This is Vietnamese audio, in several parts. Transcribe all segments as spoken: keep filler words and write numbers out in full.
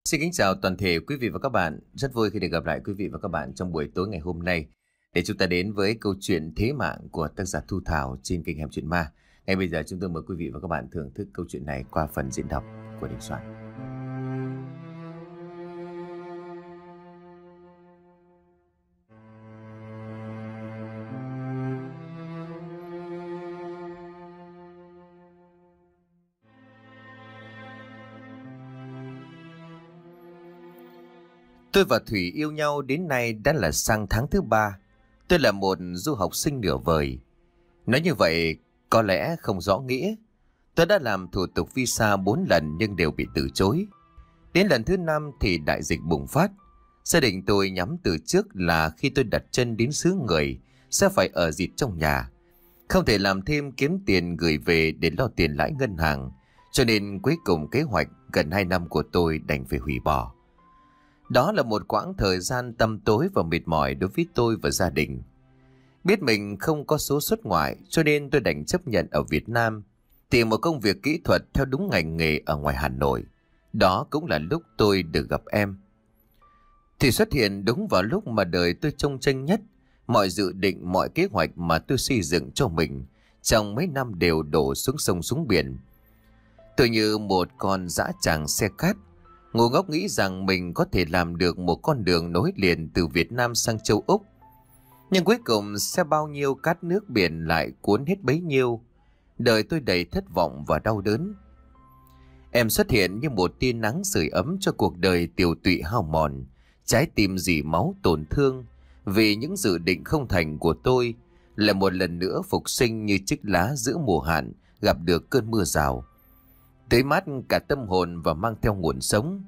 Xin kính chào toàn thể quý vị và các bạn. Rất vui khi được gặp lại quý vị và các bạn trong buổi tối ngày hôm nay để chúng ta đến với câu chuyện Thế Mạng của tác giả Thu Thảo trên kênh Hẻm Chuyện Ma. Ngay bây giờ chúng tôi mời quý vị và các bạn thưởng thức câu chuyện này qua phần diễn đọc của Đình Soạn. Tôi và Thủy yêu nhau đến nay đã là sang tháng thứ ba. Tôi là một du học sinh nửa vời. Nói như vậy có lẽ không rõ nghĩa. Tôi đã làm thủ tục visa bốn lần nhưng đều bị từ chối. Đến lần thứ năm thì đại dịch bùng phát. Gia đình tôi nhắm từ trước là khi tôi đặt chân đến xứ người sẽ phải ở dịt trong nhà. Không thể làm thêm kiếm tiền gửi về để lo tiền lãi ngân hàng. Cho nên cuối cùng kế hoạch gần hai năm của tôi đành phải hủy bỏ. Đó là một quãng thời gian tăm tối và mệt mỏi đối với tôi và gia đình. Biết mình không có số xuất ngoại cho nên tôi đành chấp nhận ở Việt Nam, tìm một công việc kỹ thuật theo đúng ngành nghề ở ngoài Hà Nội. Đó cũng là lúc tôi được gặp em. Thì xuất hiện đúng vào lúc mà đời tôi trông tranh nhất. Mọi dự định, mọi kế hoạch mà tôi xây dựng cho mình trong mấy năm đều đổ xuống sông xuống biển. Tôi như một con dã tràng xe cát, ngu ngốc nghĩ rằng mình có thể làm được một con đường nối liền từ Việt Nam sang châu Úc. Nhưng cuối cùng sẽ bao nhiêu cát nước biển lại cuốn hết bấy nhiêu. Đời tôi đầy thất vọng và đau đớn. Em xuất hiện như một tia nắng sưởi ấm cho cuộc đời tiều tụy hao mòn, trái tim rỉ máu tổn thương vì những dự định không thành của tôi là một lần nữa phục sinh như chiếc lá giữa mùa hạn gặp được cơn mưa rào, tưới mát cả tâm hồn và mang theo nguồn sống.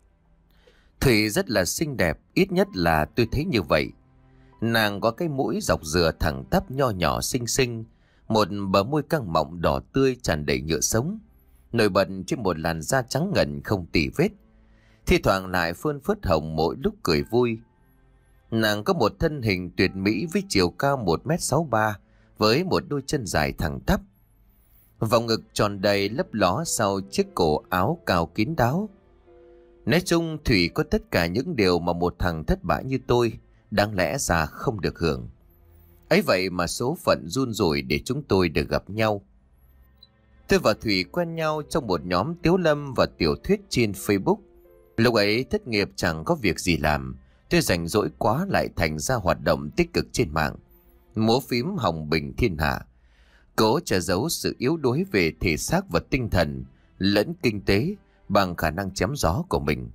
Thủy rất là xinh đẹp, ít nhất là tôi thấy như vậy. Nàng có cái mũi dọc dừa thẳng tắp nho nhỏ xinh xinh, một bờ môi căng mọng đỏ tươi tràn đầy nhựa sống, nổi bật trên một làn da trắng ngần không tì vết, thi thoảng lại phơn phớt hồng mỗi lúc cười vui. Nàng có một thân hình tuyệt mỹ với chiều cao một mét sáu ba, với một đôi chân dài thẳng tắp. Vòng ngực tròn đầy lấp ló sau chiếc cổ áo cao kín đáo. Nói chung Thủy có tất cả những điều mà một thằng thất bại như tôi đáng lẽ ra không được hưởng. Ấy vậy mà số phận run rủi để chúng tôi được gặp nhau. Tôi và Thủy quen nhau trong một nhóm tiếu lâm và tiểu thuyết trên Facebook. Lúc ấy thất nghiệp chẳng có việc gì làm, tôi rảnh rỗi quá lại thành ra hoạt động tích cực trên mạng, múa phím hòng bình thiên hạ, cố che giấu sự yếu đuối về thể xác và tinh thần lẫn kinh tế bằng khả năng chém gió của mình.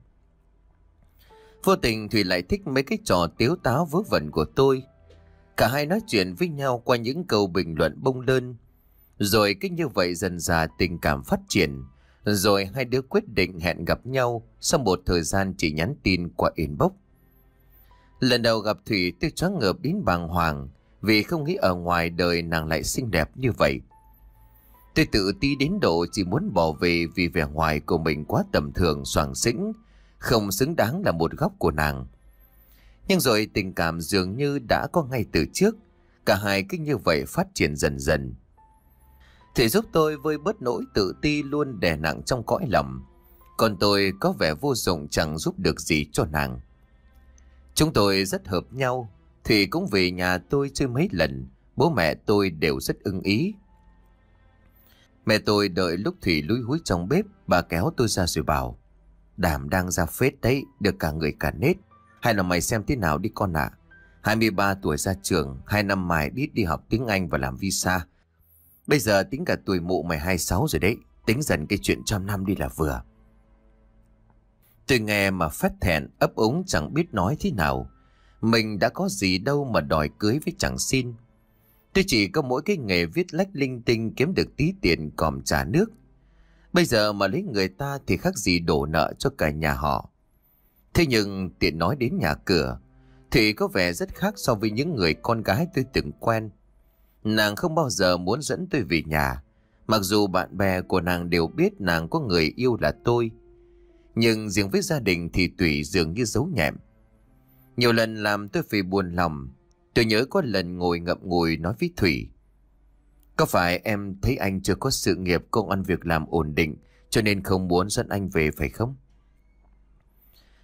Vô tình Thủy lại thích mấy cái trò tiếu táo vớ vẩn của tôi. Cả hai nói chuyện với nhau qua những câu bình luận bông lơn. Rồi cứ như vậy dần dà tình cảm phát triển. Rồi hai đứa quyết định hẹn gặp nhau sau một thời gian chỉ nhắn tin qua inbox. Lần đầu gặp Thủy tôi choáng ngợp đến bàng hoàng vì không nghĩ ở ngoài đời nàng lại xinh đẹp như vậy. Tôi tự ti đến độ chỉ muốn bỏ về vì vẻ ngoài của mình quá tầm thường xoàng xĩnh, không xứng đáng là một góc của nàng. Nhưng rồi tình cảm dường như đã có ngay từ trước, cả hai cứ như vậy phát triển dần dần. Thì giúp tôi vơi bớt nỗi tự ti luôn đè nặng trong cõi lòng, còn tôi có vẻ vô dụng chẳng giúp được gì cho nàng. Chúng tôi rất hợp nhau, Thủy cũng về nhà tôi chơi mấy lần, bố mẹ tôi đều rất ưng ý. Mẹ tôi đợi lúc Thủy lúi húi trong bếp, bà kéo tôi ra rồi bảo: Đảm đang ra phết đấy, được cả người cả nết. Hay là mày xem thế nào đi con ạ. À. hai mươi ba tuổi ra trường, hai năm mày đít đi học tiếng Anh và làm visa. Bây giờ tính cả tuổi mụ mày hai mươi sáu rồi đấy, tính dần cái chuyện trăm năm đi là vừa. Tôi nghe mà phát thẹn, ấp úng chẳng biết nói thế nào. Mình đã có gì đâu mà đòi cưới với chẳng xin. Tôi chỉ có mỗi cái nghề viết lách linh tinh kiếm được tí tiền còm trả nước. Bây giờ mà lấy người ta thì khác gì đổ nợ cho cả nhà họ. Thế nhưng tiện nói đến nhà cửa thì có vẻ rất khác so với những người con gái tôi từng quen. Nàng không bao giờ muốn dẫn tôi về nhà, mặc dù bạn bè của nàng đều biết nàng có người yêu là tôi. Nhưng riêng với gia đình thì Thủy dường như giấu nhẹm. Nhiều lần làm tôi phải buồn lòng. Tôi nhớ có lần ngồi ngậm ngùi nói với Thủy: Có phải em thấy anh chưa có sự nghiệp công ăn việc làm ổn định cho nên không muốn dẫn anh về phải không?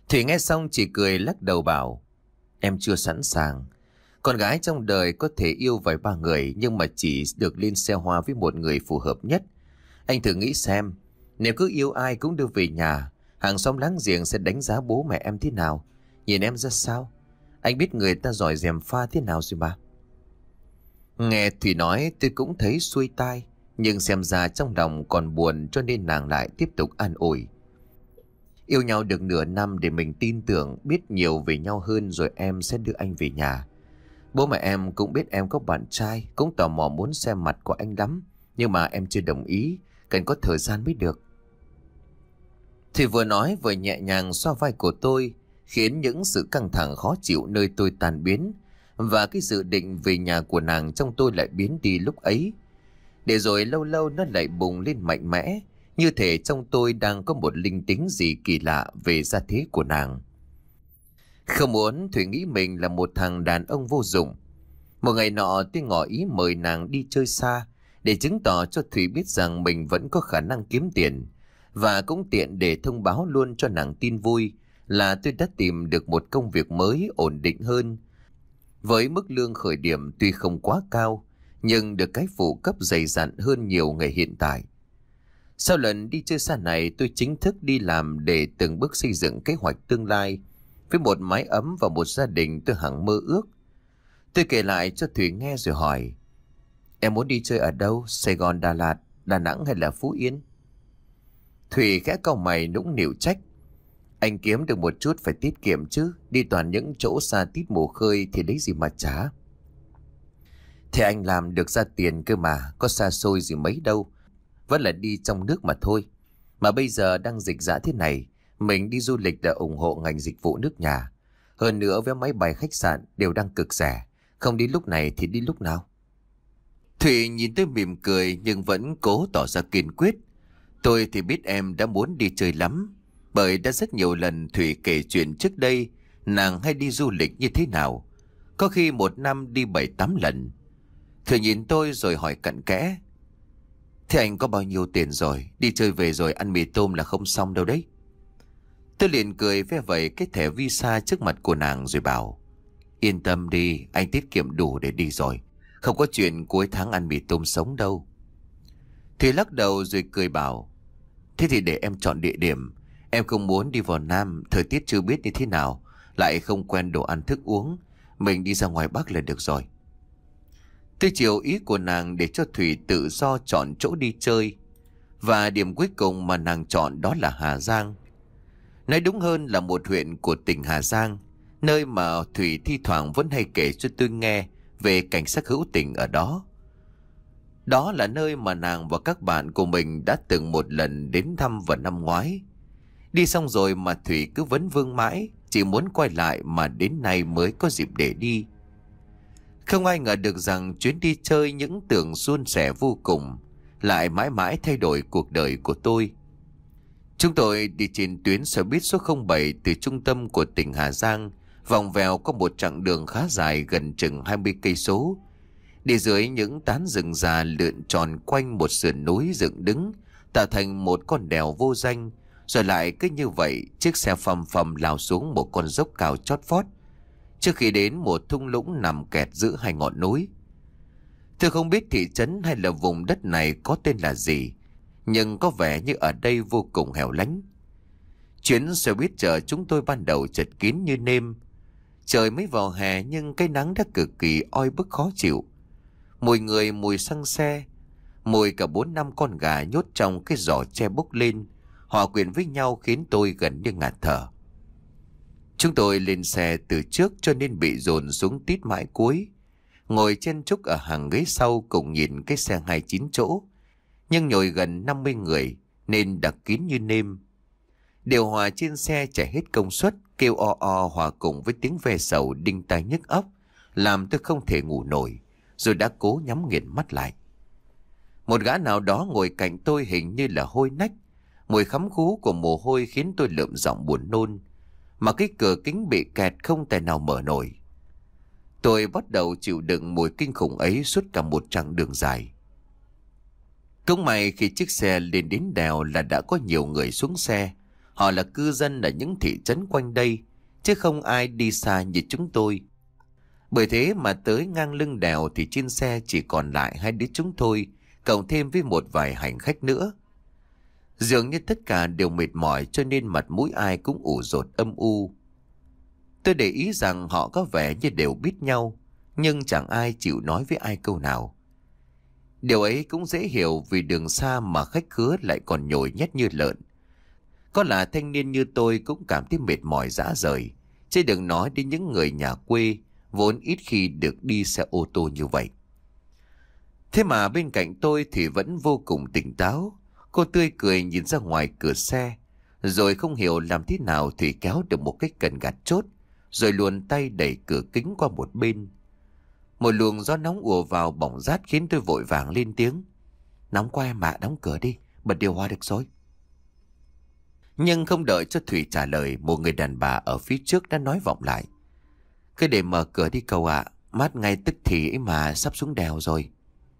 Thủy nghe xong chỉ cười lắc đầu bảo, em chưa sẵn sàng. Con gái trong đời có thể yêu vài ba người, nhưng mà chỉ được lên xe hoa với một người phù hợp nhất. Anh thử nghĩ xem, nếu cứ yêu ai cũng đưa về nhà, hàng xóm láng giềng sẽ đánh giá bố mẹ em thế nào, nhìn em ra sao. Anh biết người ta giỏi gièm pha thế nào rồi mà. Nghe Thủy nói tôi cũng thấy xuôi tai, nhưng xem ra trong lòng còn buồn, cho nên nàng lại tiếp tục an ủi. Yêu nhau được nửa năm để mình tin tưởng, biết nhiều về nhau hơn, rồi em sẽ đưa anh về nhà. Bố mẹ em cũng biết em có bạn trai, cũng tò mò muốn xem mặt của anh lắm, nhưng mà em chưa đồng ý, cần có thời gian mới được. Thì vừa nói vừa nhẹ nhàng xoa vai của tôi, khiến những sự căng thẳng khó chịu nơi tôi tan biến, và cái dự định về nhà của nàng trong tôi lại biến đi lúc ấy. Để rồi lâu lâu nó lại bùng lên mạnh mẽ, như thể trong tôi đang có một linh tính gì kỳ lạ về gia thế của nàng. Không muốn Thủy nghĩ mình là một thằng đàn ông vô dụng. Một ngày nọ tôi ngỏ ý mời nàng đi chơi xa, để chứng tỏ cho Thủy biết rằng mình vẫn có khả năng kiếm tiền, và cũng tiện để thông báo luôn cho nàng tin vui là tôi đã tìm được một công việc mới ổn định hơn. Với mức lương khởi điểm tuy không quá cao, nhưng được cái phụ cấp dày dặn hơn nhiều ngày hiện tại. Sau lần đi chơi xa này, tôi chính thức đi làm để từng bước xây dựng kế hoạch tương lai, với một mái ấm và một gia đình tôi hằng mơ ước. Tôi kể lại cho Thủy nghe rồi hỏi, em muốn đi chơi ở đâu? Sài Gòn, Đà Lạt, Đà Nẵng hay là Phú Yên? Thủy khẽ cau mày nũng nịu trách, anh kiếm được một chút phải tiết kiệm chứ, đi toàn những chỗ xa tít mồ khơi thì lấy gì mà trả. Thì anh làm được ra tiền cơ mà, có xa xôi gì mấy đâu, vẫn là đi trong nước mà thôi. Mà bây giờ đang dịch giã thế này, mình đi du lịch để ủng hộ ngành dịch vụ nước nhà. Hơn nữa vé máy bay khách sạn đều đang cực rẻ, không đi lúc này thì đi lúc nào? Thủy nhìn tôi mỉm cười nhưng vẫn cố tỏ ra kiên quyết. Tôi thì biết em đã muốn đi chơi lắm, bởi đã rất nhiều lần Thủy kể chuyện trước đây nàng hay đi du lịch như thế nào, có khi một năm đi bảy tám lần. Thủy nhìn tôi rồi hỏi cặn kẽ, thế anh có bao nhiêu tiền rồi? Đi chơi về rồi ăn mì tôm là không xong đâu đấy. Tôi liền cười ve vẩy cái thẻ visa trước mặt của nàng rồi bảo, yên tâm đi, anh tiết kiệm đủ để đi rồi, không có chuyện cuối tháng ăn mì tôm sống đâu. Thủy lắc đầu rồi cười bảo, thế thì để em chọn địa điểm. Em không muốn đi vào Nam, thời tiết chưa biết như thế nào, lại không quen đồ ăn thức uống, mình đi ra ngoài Bắc là được rồi. Tôi chiều ý của nàng để cho Thủy tự do chọn chỗ đi chơi, và điểm cuối cùng mà nàng chọn đó là Hà Giang. Nói đúng hơn là một huyện của tỉnh Hà Giang, nơi mà Thủy thi thoảng vẫn hay kể cho tôi nghe về cảnh sắc hữu tình ở đó. Đó là nơi mà nàng và các bạn của mình đã từng một lần đến thăm vào năm ngoái. Đi xong rồi mà Thủy cứ vấn vương mãi, chỉ muốn quay lại mà đến nay mới có dịp để đi. Không ai ngờ được rằng chuyến đi chơi những tưởng suôn sẻ vô cùng lại mãi mãi thay đổi cuộc đời của tôi. Chúng tôi đi trên tuyến xe buýt số không bảy từ trung tâm của tỉnh Hà Giang, vòng vèo có một chặng đường khá dài gần chừng hai mươi cây số. Đi dưới những tán rừng già lượn tròn quanh một sườn núi dựng đứng, tạo thành một con đèo vô danh, rồi lại cứ như vậy chiếc xe phầm phầm lao xuống một con dốc cao chót vót, trước khi đến một thung lũng nằm kẹt giữa hai ngọn núi. Tôi không biết thị trấn hay là vùng đất này có tên là gì, nhưng có vẻ như ở đây vô cùng hẻo lánh. Chuyến xe buýt chở chúng tôi ban đầu chật kín như nêm. Trời mới vào hè nhưng cái nắng đã cực kỳ oi bức khó chịu. Mùi người, mùi xăng xe, mùi cả bốn năm con gà nhốt trong cái giỏ tre bốc lên, hòa quyện với nhau khiến tôi gần như ngạt thở. Chúng tôi lên xe từ trước cho nên bị dồn xuống tít mãi cuối, ngồi chen chúc ở hàng ghế sau cùng nhìn cái xe hai mươi chín chỗ, nhưng nhồi gần năm mươi người nên đặc kín như nêm. Điều hòa trên xe chạy hết công suất, kêu o o hòa cùng với tiếng ve sầu đinh tai nhức óc, làm tôi không thể ngủ nổi, rồi đã cố nhắm nghiền mắt lại. Một gã nào đó ngồi cạnh tôi hình như là hôi nách, mùi khắm khú của mồ hôi khiến tôi lượm giọng buồn nôn, mà cái cửa kính bị kẹt không tài nào mở nổi. Tôi bắt đầu chịu đựng mùi kinh khủng ấy suốt cả một chặng đường dài. Cũng may khi chiếc xe lên đến đèo là đã có nhiều người xuống xe. Họ là cư dân ở những thị trấn quanh đây, chứ không ai đi xa như chúng tôi. Bởi thế mà tới ngang lưng đèo thì trên xe chỉ còn lại hai đứa chúng tôi, cộng thêm với một vài hành khách nữa. Dường như tất cả đều mệt mỏi cho nên mặt mũi ai cũng ủ rột âm u. Tôi để ý rằng họ có vẻ như đều biết nhau, nhưng chẳng ai chịu nói với ai câu nào. Điều ấy cũng dễ hiểu vì đường xa mà khách khứa lại còn nhồi nhét như lợn. Có là thanh niên như tôi cũng cảm thấy mệt mỏi rã rời, chứ đừng nói đến những người nhà quê vốn ít khi được đi xe ô tô như vậy. Thế mà bên cạnh tôi thì vẫn vô cùng tỉnh táo. Cô tươi cười nhìn ra ngoài cửa xe, rồi không hiểu làm thế nào thì kéo được một cái cần gạt chốt, rồi luồn tay đẩy cửa kính qua một bên. Một luồng gió nóng ùa vào bỏng rát khiến tôi vội vàng lên tiếng. Nóng quá em ạ, đóng cửa đi, bật điều hòa được rồi. Nhưng không đợi cho Thủy trả lời, một người đàn bà ở phía trước đã nói vọng lại. Cứ để mở cửa đi cậu ạ, mát ngay tức thì ấy mà, sắp xuống đèo rồi.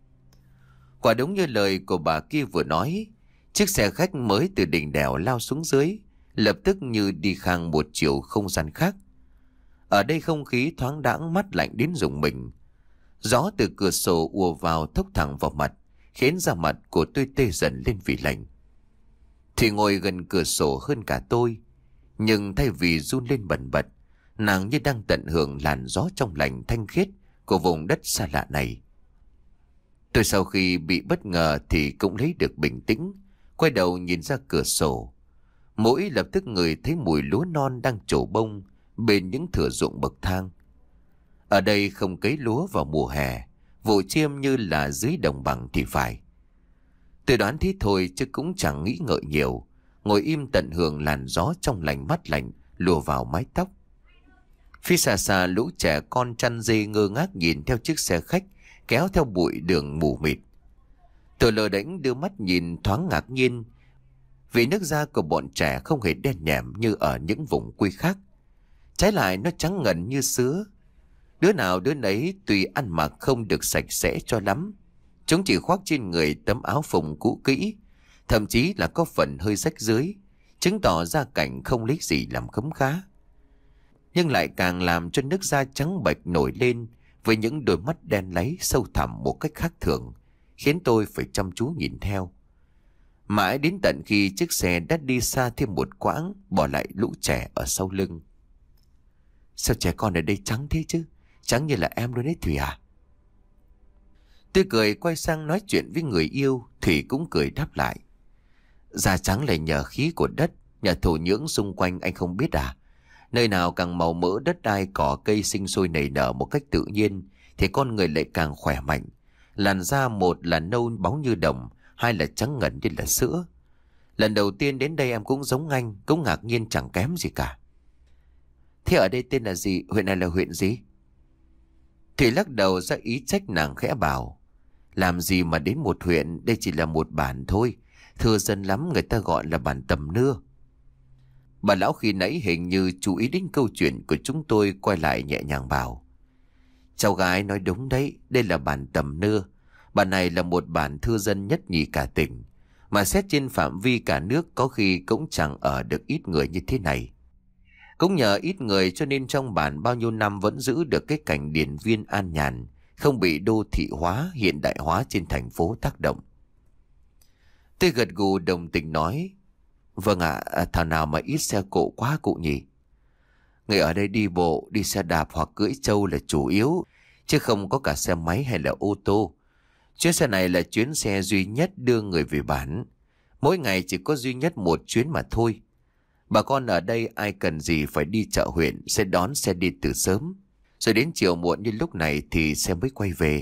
Quả đúng như lời của bà kia vừa nói, chiếc xe khách mới từ đỉnh đèo lao xuống dưới, lập tức như đi sang một chiều không gian khác. Ở đây không khí thoáng đãng, mát lạnh đến rùng mình. Gió từ cửa sổ ùa vào thốc thẳng vào mặt, khiến da mặt của tôi tê dần lên vì lạnh. Thì ngồi gần cửa sổ hơn cả tôi, nhưng thay vì run lên bần bật, nàng như đang tận hưởng làn gió trong lành thanh khiết của vùng đất xa lạ này. Tôi sau khi bị bất ngờ thì cũng lấy được bình tĩnh, quay đầu nhìn ra cửa sổ. Mỗi lập tức người thấy mùi lúa non đang trổ bông bên những thửa ruộng bậc thang. Ở đây không cấy lúa vào mùa hè, vụ chiêm như là dưới đồng bằng thì phải. Tôi đoán thế thôi chứ cũng chẳng nghĩ ngợi nhiều, ngồi im tận hưởng làn gió trong lành mát lạnh lùa vào mái tóc. Phía xa xa lũ trẻ con chăn dê ngơ ngác nhìn theo chiếc xe khách kéo theo bụi đường mù mịt. Tôi lờ đễnh đưa mắt nhìn thoáng ngạc nhiên, vì nước da của bọn trẻ không hề đen nhẻm như ở những vùng quê khác. Trái lại nó trắng ngần như sữa. Đứa nào đứa nấy tuy ăn mặc không được sạch sẽ cho lắm, chúng chỉ khoác trên người tấm áo phồng cũ kỹ, thậm chí là có phần hơi rách dưới, chứng tỏ ra cảnh không lấy gì làm khấm khá. Nhưng lại càng làm cho nước da trắng bệch nổi lên với những đôi mắt đen láy sâu thẳm một cách khác thường, khiến tôi phải chăm chú nhìn theo. Mãi đến tận khi chiếc xe đã đi xa thêm một quãng, bỏ lại lũ trẻ ở sau lưng. Sao trẻ con ở đây trắng thế chứ? Trắng như là em luôn đấy Thủy à? Tôi cười quay sang nói chuyện với người yêu, Thủy cũng cười đáp lại. Da trắng là nhờ khí của đất, nhờ thổ nhưỡng xung quanh anh không biết à? Nơi nào càng màu mỡ đất đai cỏ cây sinh sôi nảy nở một cách tự nhiên thì con người lại càng khỏe mạnh. Làn da một là nâu bóng như đồng, hai là trắng ngần như là sữa. Lần đầu tiên đến đây em cũng giống anh, cũng ngạc nhiên chẳng kém gì cả. Thế ở đây tên là gì? Huyện này là huyện gì? Thì lắc đầu ra ý trách, nàng khẽ bảo. Làm gì mà đến một huyện, đây chỉ là một bản thôi. Thưa dân lắm người ta gọi là bản Tầm Nưa. Bà lão khi nãy hình như chú ý đến câu chuyện của chúng tôi, quay lại nhẹ nhàng bảo. Cháu gái nói đúng đấy, đây là bản Tầm Nưa. Bản này là một bản thưa dân nhất nhì cả tỉnh, mà xét trên phạm vi cả nước có khi cũng chẳng ở được ít người như thế này. Cũng nhờ ít người cho nên trong bản bao nhiêu năm vẫn giữ được cái cảnh điển viên an nhàn, không bị đô thị hóa, hiện đại hóa trên thành phố tác động. Tôi gật gù đồng tình nói. Vâng ạ, à, thảo nào mà ít xe cộ quá cụ nhỉ? Người ở đây đi bộ, đi xe đạp hoặc cưỡi trâu là chủ yếu, chứ không có cả xe máy hay là ô tô. Chuyến xe này là chuyến xe duy nhất đưa người về bản. Mỗi ngày chỉ có duy nhất một chuyến mà thôi. Bà con ở đây ai cần gì phải đi chợ huyện sẽ đón xe đi từ sớm, rồi đến chiều muộn như lúc này thì xe mới quay về.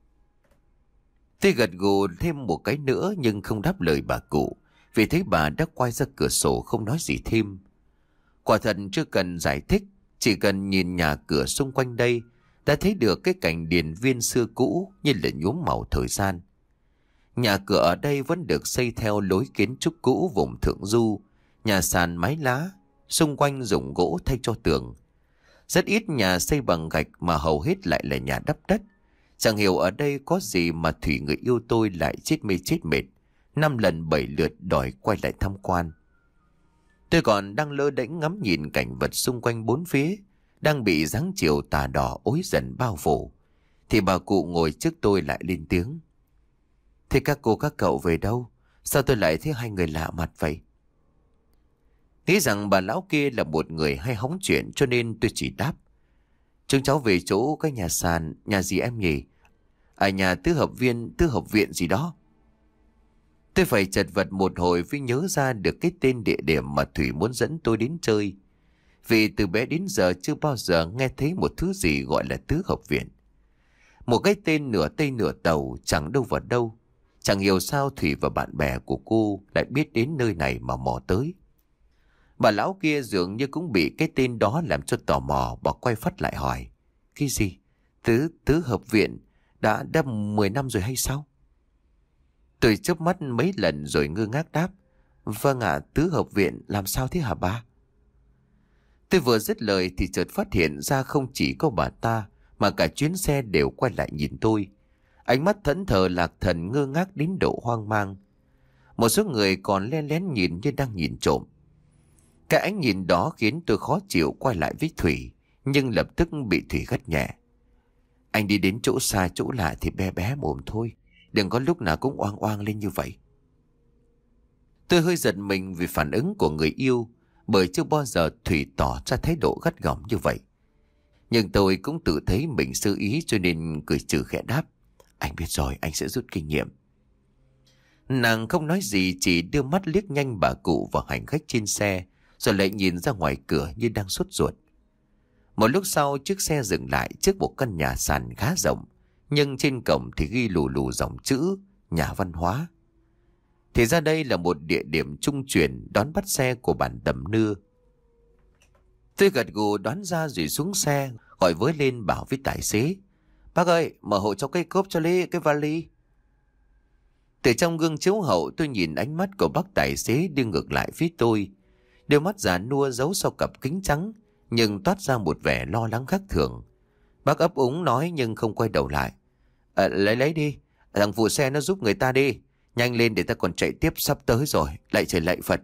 Tôi gật gù thêm một cái nữa nhưng không đáp lời bà cụ, vì thấy bà đã quay ra cửa sổ không nói gì thêm. Quả thật chưa cần giải thích, chỉ cần nhìn nhà cửa xung quanh đây đã thấy được cái cảnh điền viên xưa cũ như là nhuốm màu thời gian. Nhà cửa ở đây vẫn được xây theo lối kiến trúc cũ vùng thượng du, nhà sàn mái lá, xung quanh dùng gỗ thay cho tường. Rất ít nhà xây bằng gạch mà hầu hết lại là nhà đắp đất. Chẳng hiểu ở đây có gì mà Thủy người yêu tôi lại chết mê chết mệt, năm lần bảy lượt đòi quay lại tham quan. Tôi còn đang lơ đễnh ngắm nhìn cảnh vật xung quanh bốn phía, đang bị dáng chiều tà đỏ ối dần bao phủ, thì bà cụ ngồi trước tôi lại lên tiếng. Thế các cô các cậu về đâu? Sao tôi lại thấy hai người lạ mặt vậy? Nghĩ rằng bà lão kia là một người hay hóng chuyện cho nên tôi chỉ đáp. Chúng cháu về chỗ cái nhà sàn, nhà gì em nhỉ? À, nhà tứ hợp viên, tứ hợp viện gì đó. Tôi phải chật vật một hồi vì nhớ ra được cái tên địa điểm mà Thủy muốn dẫn tôi đến chơi. Vì từ bé đến giờ chưa bao giờ nghe thấy một thứ gì gọi là tứ hợp viện. Một cái tên nửa Tây nửa Tàu chẳng đâu vào đâu. Chẳng hiểu sao Thủy và bạn bè của cô lại biết đến nơi này mà mò tới. Bà lão kia dường như cũng bị cái tên đó làm cho tò mò, bà quay phát lại hỏi. Cái gì? Tứ, tứ hợp viện? Đã đã mười năm rồi hay sao? Tôi chớp mắt mấy lần rồi ngơ ngác đáp. Vâng ạ, tứ hợp viện làm sao thế hả bà? Tôi vừa dứt lời thì chợt phát hiện ra không chỉ có bà ta mà cả chuyến xe đều quay lại nhìn tôi. Ánh mắt thẫn thờ lạc thần, ngơ ngác đến độ hoang mang. Một số người còn len lén nhìn như đang nhìn trộm. Cái ánh nhìn đó khiến tôi khó chịu quay lại với Thủy, nhưng lập tức bị Thủy gắt nhẹ. Anh đi đến chỗ xa chỗ lạ thì bé bé mồm thôi, đừng có lúc nào cũng oang oang lên như vậy. Tôi hơi giật mình vì phản ứng của người yêu, bởi chưa bao giờ Thủy tỏ ra thái độ gắt gỏng như vậy. Nhưng tôi cũng tự thấy mình sơ ý cho nên cười trừ khẽ đáp. Anh biết rồi, anh sẽ rút kinh nghiệm. Nàng không nói gì, chỉ đưa mắt liếc nhanh bà cụ và hành khách trên xe, rồi lại nhìn ra ngoài cửa như đang sốt ruột. Một lúc sau chiếc xe dừng lại trước một căn nhà sàn khá rộng, nhưng trên cổng thì ghi lù lù dòng chữ nhà văn hóa. Thì ra đây là một địa điểm trung chuyển đón bắt xe của bản Tầm Nưa. Tôi gật gù đoán ra rồi xuống xe, gọi với lên bảo với tài xế. Bác ơi, mở hộ cho cái cốp cho lấy cái vali. Từ trong gương chiếu hậu tôi nhìn ánh mắt của bác tài xế đi ngược lại phía tôi. Đôi mắt già nua giấu sau cặp kính trắng, nhưng toát ra một vẻ lo lắng khác thường. Bác ấp úng nói nhưng không quay đầu lại. À, lấy lấy đi, thằng phụ xe nó giúp người ta đi. Nhanh lên để ta còn chạy tiếp, sắp tới rồi, lại trời lạy Phật.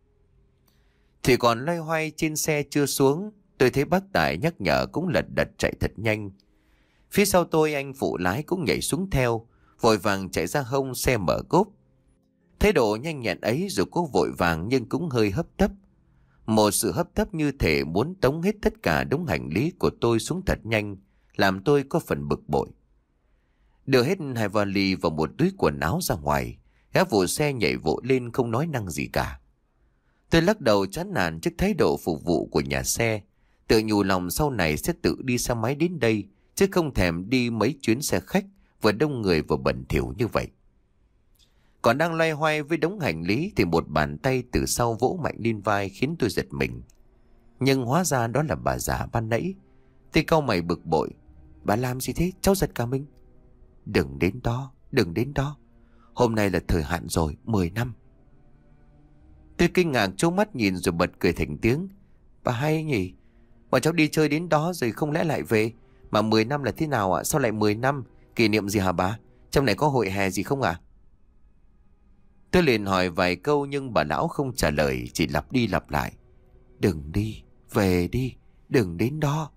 Thì còn loay hoay trên xe chưa xuống, tôi thấy bác tài nhắc nhở cũng lật đật chạy thật nhanh. Phía sau tôi anh phụ lái cũng nhảy xuống theo, vội vàng chạy ra hông xe mở cốp. Thái độ nhanh nhẹn ấy dù có vội vàng nhưng cũng hơi hấp tấp. Một sự hấp tấp như thể muốn tống hết tất cả đống hành lý của tôi xuống thật nhanh, làm tôi có phần bực bội. Đưa hết hai vali vào một túi quần áo ra ngoài, gã phụ xe nhảy vội lên không nói năng gì cả. Tôi lắc đầu chán nản trước thái độ phục vụ của nhà xe, tự nhủ lòng sau này sẽ tự đi xe máy đến đây, chứ không thèm đi mấy chuyến xe khách vừa đông người vừa bẩn thỉu như vậy. Còn đang loay hoay với đống hành lý thì một bàn tay từ sau vỗ mạnh lên vai khiến tôi giật mình. Nhưng hóa ra đó là bà già ban nãy. Tôi cau mày bực bội. Bà làm gì thế? Cháu giật cả mình. Đừng đến đó, đừng đến đó. Hôm nay là thời hạn rồi, mười năm. Tôi kinh ngạc trố mắt nhìn rồi bật cười thành tiếng. Bà hay nhỉ? Bọn cháu đi chơi đến đó rồi không lẽ lại về? Mà mười năm là thế nào ạ? Sao lại mười năm? Kỷ niệm gì hả bà? Trong này có hội hè gì không ạ? Tôi liền hỏi vài câu nhưng bà lão không trả lời, chỉ lặp đi lặp lại. Đừng đi, về đi, đừng đến đó.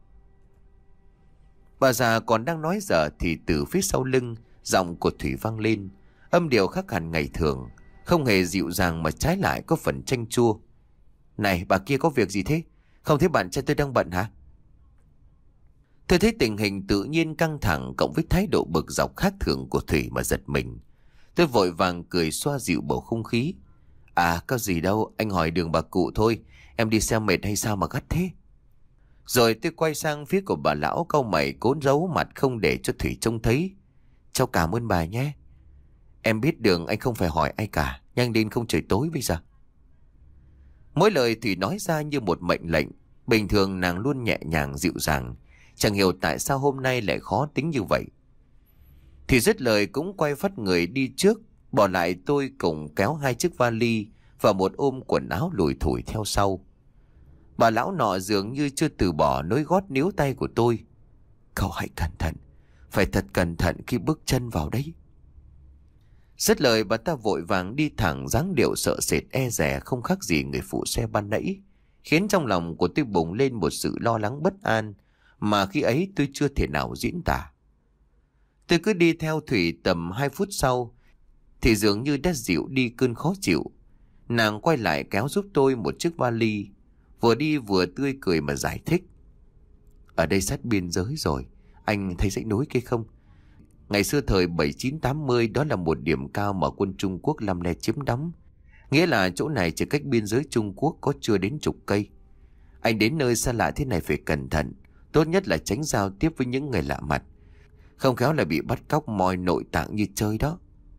Bà già còn đang nói dở thì từ phía sau lưng, giọng của Thủy vang lên. Âm điệu khác hẳn ngày thường, không hề dịu dàng mà trái lại có phần chanh chua. Này, bà kia có việc gì thế? Không thấy bạn trai tôi đang bận hả? Tôi thấy tình hình tự nhiên căng thẳng cộng với thái độ bực dọc khác thường của Thủy mà giật mình. Tôi vội vàng cười xoa dịu bầu không khí. À, có gì đâu, anh hỏi đường bà cụ thôi. Em đi xe mệt hay sao mà gắt thế? Rồi tôi quay sang phía của bà lão, cau mày cố giấu mặt không để cho Thủy trông thấy. Cháu cảm ơn bà nhé. Em biết đường, anh không phải hỏi ai cả. Nhanh lên không trời tối bây giờ. Mỗi lời Thủy nói ra như một mệnh lệnh. Bình thường nàng luôn nhẹ nhàng dịu dàng, chẳng hiểu tại sao hôm nay lại khó tính như vậy. Thì dứt lời cũng quay phắt người đi trước, bỏ lại tôi cùng kéo hai chiếc vali và một ôm quần áo lủi thủi theo sau. Bà lão nọ dường như chưa từ bỏ nối gót níu tay của tôi. Cậu hãy cẩn thận, phải thật cẩn thận khi bước chân vào đấy. Dứt lời bà ta vội vàng đi thẳng, dáng điệu sợ sệt e dè không khác gì người phụ xe ban nãy, khiến trong lòng của tôi bùng lên một sự lo lắng bất an mà khi ấy tôi chưa thể nào diễn tả. Tôi cứ đi theo Thủy tầm hai phút sau thì dường như đã dịu đi cơn khó chịu. Nàng quay lại kéo giúp tôi một chiếc vali, vừa đi vừa tươi cười mà giải thích. Ở đây sát biên giới rồi, anh thấy dãy núi kia không? Ngày xưa thời bảy chín tám mươi đó là một điểm cao mà quân Trung Quốc làm le chiếm đóng. Nghĩa là chỗ này chỉ cách biên giới Trung Quốc có chưa đến chục cây. Anh đến nơi xa lạ thế này phải cẩn thận, tốt nhất là tránh giao tiếp với những người lạ mặt, không khéo là bị bắt cóc moi nội tạng như chơi đó.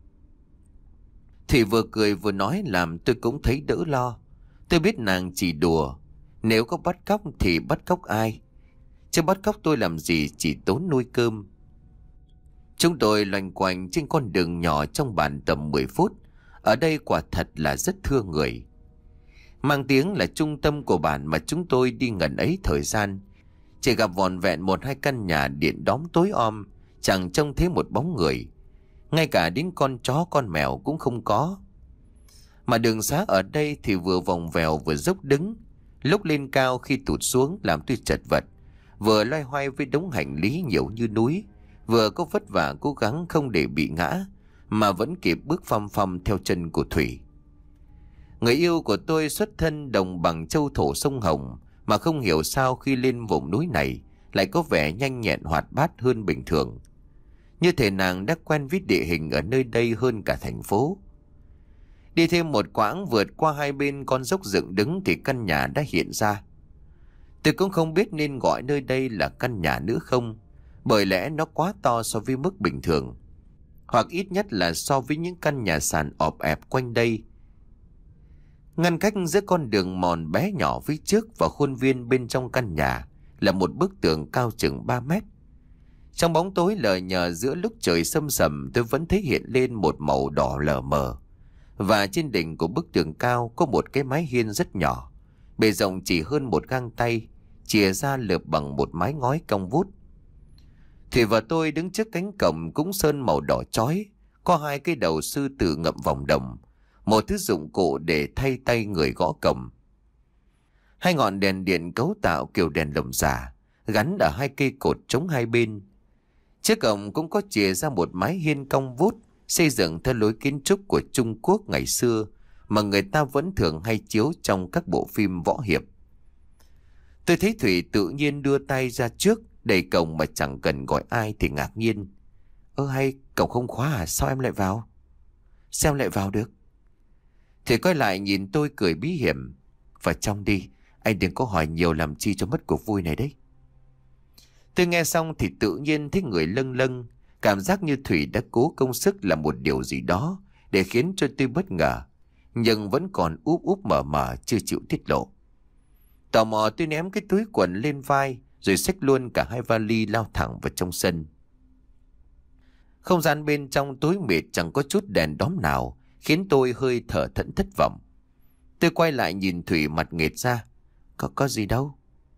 Thủy vừa cười vừa nói làm tôi cũng thấy đỡ lo. Tôi biết nàng chỉ đùa, nếu có bắt cóc thì bắt cóc ai, chứ bắt cóc tôi làm gì, chỉ tốn nuôi cơm. Chúng tôi loanh quanh trên con đường nhỏ trong bản tầm mười phút. Ở đây quả thật là rất thương người. Mang tiếng là trung tâm của bản mà chúng tôi đi ngần ấy thời gian, chỉ gặp vòn vẹn một hai căn nhà điện đóm tối om, chẳng trông thấy một bóng người. Ngay cả đến con chó con mèo cũng không có. Mà đường xá ở đây thì vừa vòng vèo vừa dốc đứng, lúc lên cao khi tụt xuống làm tôi chật vật, vừa loay hoay với đống hành lý nhiều như núi, vừa có vất vả cố gắng không để bị ngã mà vẫn kịp bước phăm phăm theo chân của Thủy. Người yêu của tôi xuất thân đồng bằng châu thổ sông Hồng, mà không hiểu sao khi lên vùng núi này lại có vẻ nhanh nhẹn hoạt bát hơn bình thường. Như thể nàng đã quen với địa hình ở nơi đây hơn cả thành phố. Đi thêm một quãng vượt qua hai bên con dốc dựng đứng thì căn nhà đã hiện ra. Tôi cũng không biết nên gọi nơi đây là căn nhà nữa không, bởi lẽ nó quá to so với mức bình thường, hoặc ít nhất là so với những căn nhà sàn ọp ẹp quanh đây. Ngăn cách giữa con đường mòn bé nhỏ phía trước và khuôn viên bên trong căn nhà là một bức tường cao chừng ba mét. Trong bóng tối lờ nhờ giữa lúc trời sâm sầm, tôi vẫn thấy hiện lên một màu đỏ lờ mờ. Và trên đỉnh của bức tường cao có một cái mái hiên rất nhỏ, bề rộng chỉ hơn một gang tay, chìa ra lợp bằng một mái ngói cong vút. Thủy và tôi đứng trước cánh cổng cũng sơn màu đỏ chói, có hai cái đầu sư tử ngậm vòng đồng, một thứ dụng cụ để thay tay người gõ cổng. Hai ngọn đèn điện cấu tạo kiểu đèn lồng giả, gắn ở hai cây cột chống hai bên. Trước cổng cũng có chìa ra một mái hiên cong vút, xây dựng theo lối kiến trúc của Trung Quốc ngày xưa mà người ta vẫn thường hay chiếu trong các bộ phim võ hiệp. Tôi thấy Thủy tự nhiên đưa tay ra trước đẩy cổng mà chẳng cần gọi ai thì ngạc nhiên. Ơ hay cổng không khóa à, sao em lại vào? Sao em lại vào được? Thủy quay lại nhìn tôi cười bí hiểm. Vào trong đi, anh đừng có hỏi nhiều làm chi cho mất cuộc vui này đấy. Tôi nghe xong thì tự nhiên thấy người lâng lâng, cảm giác như Thủy đã cố công sức làm một điều gì đó để khiến cho tôi bất ngờ, nhưng vẫn còn úp úp mở mở chưa chịu tiết lộ. Tò mò tôi ném cái túi quần lên vai rồi xách luôn cả hai vali lao thẳng vào trong sân. Không gian bên trong tối mịt, chẳng có chút đèn đóm nào, khiến tôi hơi thở thẫn thất vọng. Tôi quay lại nhìn Thủy mặt nghệt ra. Có có gì đâu.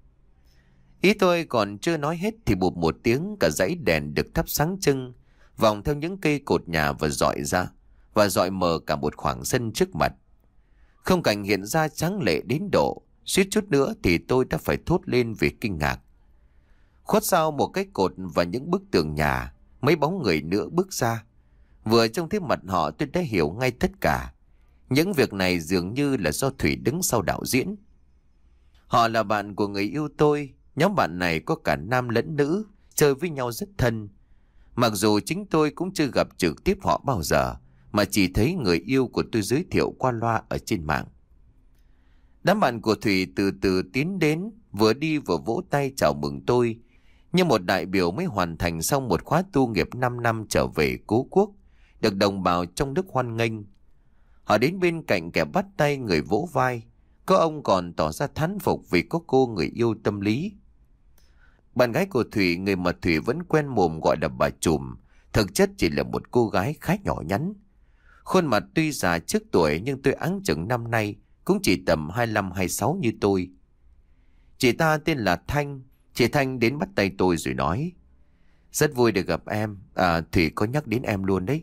Ý tôi còn chưa nói hết thì bụp một tiếng, cả dãy đèn được thắp sáng trưng, vòng theo những cây cột nhà và dọi ra, và dọi mờ cả một khoảng sân trước mặt. Không cảnh hiện ra tráng lệ đến độ, suýt chút nữa thì tôi đã phải thốt lên vì kinh ngạc. Khuất sau một cái cột và những bức tường nhà, mấy bóng người nữa bước ra. Vừa trông thấy mặt họ tôi đã hiểu ngay tất cả. Những việc này dường như là do Thủy đứng sau đạo diễn. Họ là bạn của người yêu tôi. Nhóm bạn này có cả nam lẫn nữ, chơi với nhau rất thân. Mặc dù chính tôi cũng chưa gặp trực tiếp họ bao giờ, mà chỉ thấy người yêu của tôi giới thiệu qua loa ở trên mạng. Đám bạn của Thủy từ từ tiến đến, vừa đi vừa vỗ tay chào mừng tôi, như một đại biểu mới hoàn thành xong một khóa tu nghiệp năm năm trở về cố quốc, được đồng bào trong nước hoan nghênh. Họ đến bên cạnh kẻ bắt tay người vỗ vai, có ông còn tỏ ra thán phục vì có cô người yêu tâm lý. Bạn gái của Thủy, người mà Thủy vẫn quen mồm gọi là bà Trùm, thực chất chỉ là một cô gái khá nhỏ nhắn. Khuôn mặt tuy già trước tuổi nhưng tôi áng chừng năm nay cũng chỉ tầm hai lăm hai sáu như tôi. Chị ta tên là Thanh. Chị Thanh đến bắt tay tôi rồi nói: Rất vui được gặp em. À, Thủy có nhắc đến em luôn đấy.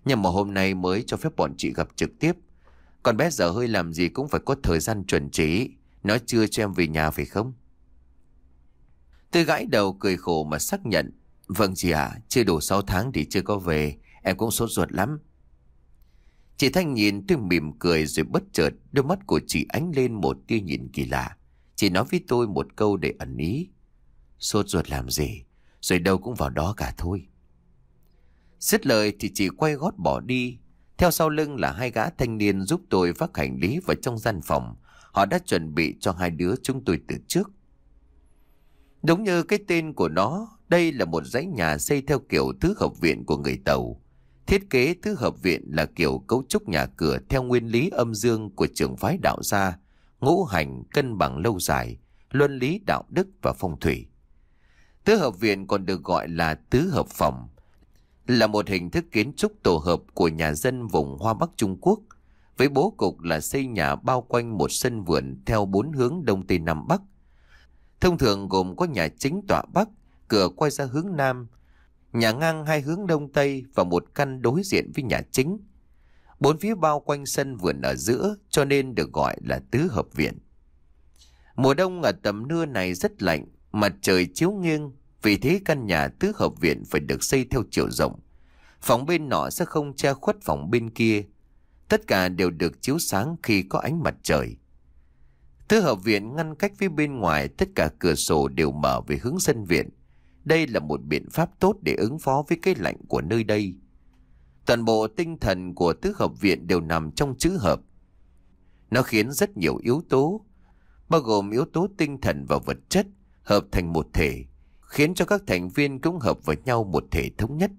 Nhưng mà hôm nay mới cho phép bọn chị gặp trực tiếp. Còn bé giờ hơi làm gì cũng phải có thời gian chuẩn chỉ. Nó chưa cho em về nhà phải không? Tôi gãi đầu cười khổ mà xác nhận. Vâng chị ạ, chưa đủ sáu tháng thì chưa có về. Em cũng sốt ruột lắm. Chị Thanh nhìn tôi mỉm cười rồi bất chợt đôi mắt của chị ánh lên một tia nhìn kỳ lạ. Chị nói với tôi một câu để ẩn ý. Sốt ruột làm gì? Rồi đâu cũng vào đó cả thôi. Dứt lời thì chị quay gót bỏ đi. Theo sau lưng là hai gã thanh niên giúp tôi vác hành lý vào trong gian phòng. Họ đã chuẩn bị cho hai đứa chúng tôi từ trước. Đúng như cái tên của nó, đây là một dãy nhà xây theo kiểu tứ hợp viện của người Tàu. Thiết kế tứ hợp viện là kiểu cấu trúc nhà cửa theo nguyên lý âm dương của trường phái đạo gia, ngũ hành cân bằng lâu dài, luân lý đạo đức và phong thủy. Tứ hợp viện còn được gọi là tứ hợp phòng, là một hình thức kiến trúc tổ hợp của nhà dân vùng Hoa Bắc Trung Quốc, với bố cục là xây nhà bao quanh một sân vườn theo bốn hướng đông tây nam bắc. Thông thường gồm có nhà chính tọa bắc, cửa quay ra hướng nam, nhà ngang hai hướng đông tây và một căn đối diện với nhà chính. Bốn phía bao quanh sân vườn ở giữa cho nên được gọi là tứ hợp viện. Mùa đông ở tầm nưa này rất lạnh, mặt trời chiếu nghiêng, vì thế căn nhà tứ hợp viện phải được xây theo chiều rộng. Phòng bên nọ sẽ không che khuất phòng bên kia. Tất cả đều được chiếu sáng khi có ánh mặt trời. Tứ hợp viện ngăn cách với bên ngoài, tất cả cửa sổ đều mở về hướng sân viện. Đây là một biện pháp tốt để ứng phó với cái lạnh của nơi đây. Toàn bộ tinh thần của tứ hợp viện đều nằm trong chữ hợp. Nó khiến rất nhiều yếu tố, bao gồm yếu tố tinh thần và vật chất, hợp thành một thể, khiến cho các thành viên cũng hợp với nhau một thể thống nhất.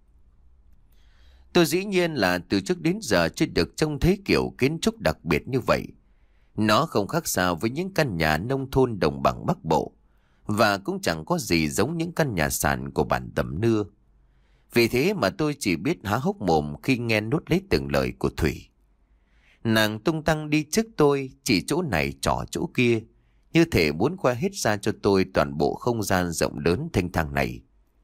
Tôi dĩ nhiên là từ trước đến giờ chưa được trông thấy kiểu kiến trúc đặc biệt như vậy. Nó không khác sao với những căn nhà nông thôn đồng bằng Bắc Bộ, và cũng chẳng có gì giống những căn nhà sàn của bản Tầm Nưa. Vì thế mà tôi chỉ biết há hốc mồm khi nghe nốt lấy từng lời của Thủy. Nàng tung tăng đi trước tôi, chỉ chỗ này trỏ chỗ kia, như thể muốn qua hết ra cho tôi toàn bộ không gian rộng lớn thanh thang này.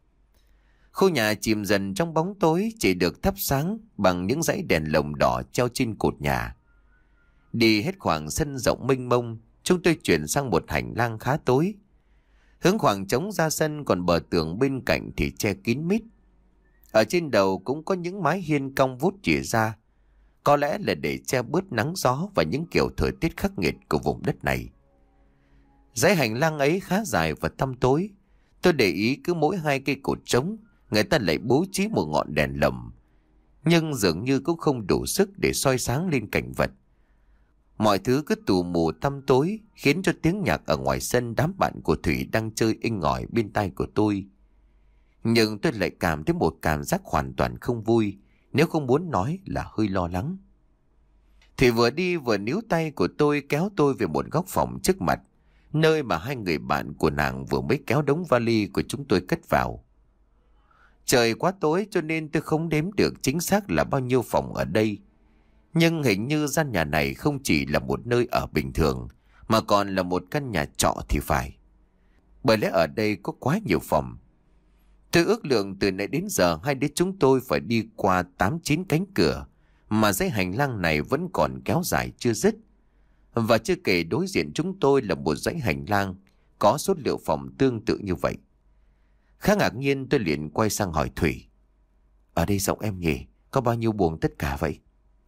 Khu nhà chìm dần trong bóng tối, chỉ được thắp sáng bằng những dãy đèn lồng đỏ treo trên cột nhà. Đi hết khoảng sân rộng mênh mông, chúng tôi chuyển sang một hành lang khá tối. Hướng khoảng trống ra sân, còn bờ tường bên cạnh thì che kín mít. Ở trên đầu cũng có những mái hiên cong vút chìa ra, có lẽ là để che bớt nắng gió và những kiểu thời tiết khắc nghiệt của vùng đất này. Dãy hành lang ấy khá dài và tăm tối. Tôi để ý cứ mỗi hai cây cột trống, người ta lại bố trí một ngọn đèn lồng, nhưng dường như cũng không đủ sức để soi sáng lên cảnh vật. Mọi thứ cứ tù mù tăm tối, khiến cho tiếng nhạc ở ngoài sân đám bạn của Thủy đang chơi inh ỏi bên tai của tôi. Nhưng tôi lại cảm thấy một cảm giác hoàn toàn không vui, nếu không muốn nói là hơi lo lắng. Thủy vừa đi vừa níu tay của tôi kéo tôi về một góc phòng trước mặt, nơi mà hai người bạn của nàng vừa mới kéo đống vali của chúng tôi cất vào. Trời quá tối cho nên tôi không đếm được chính xác là bao nhiêu phòng ở đây. Nhưng hình như gian nhà này không chỉ là một nơi ở bình thường, mà còn là một căn nhà trọ thì phải. Bởi lẽ ở đây có quá nhiều phòng. Tôi ước lượng từ nãy đến giờ hai đứa chúng tôi phải đi qua tám chín cánh cửa, mà dãy hành lang này vẫn còn kéo dài chưa dứt. Và chưa kể đối diện chúng tôi là một dãy hành lang có số liệu phòng tương tự như vậy. Khá ngạc nhiên, tôi liền quay sang hỏi Thủy. Ở đây rộng em nhỉ? Có bao nhiêu buồng tất cả vậy?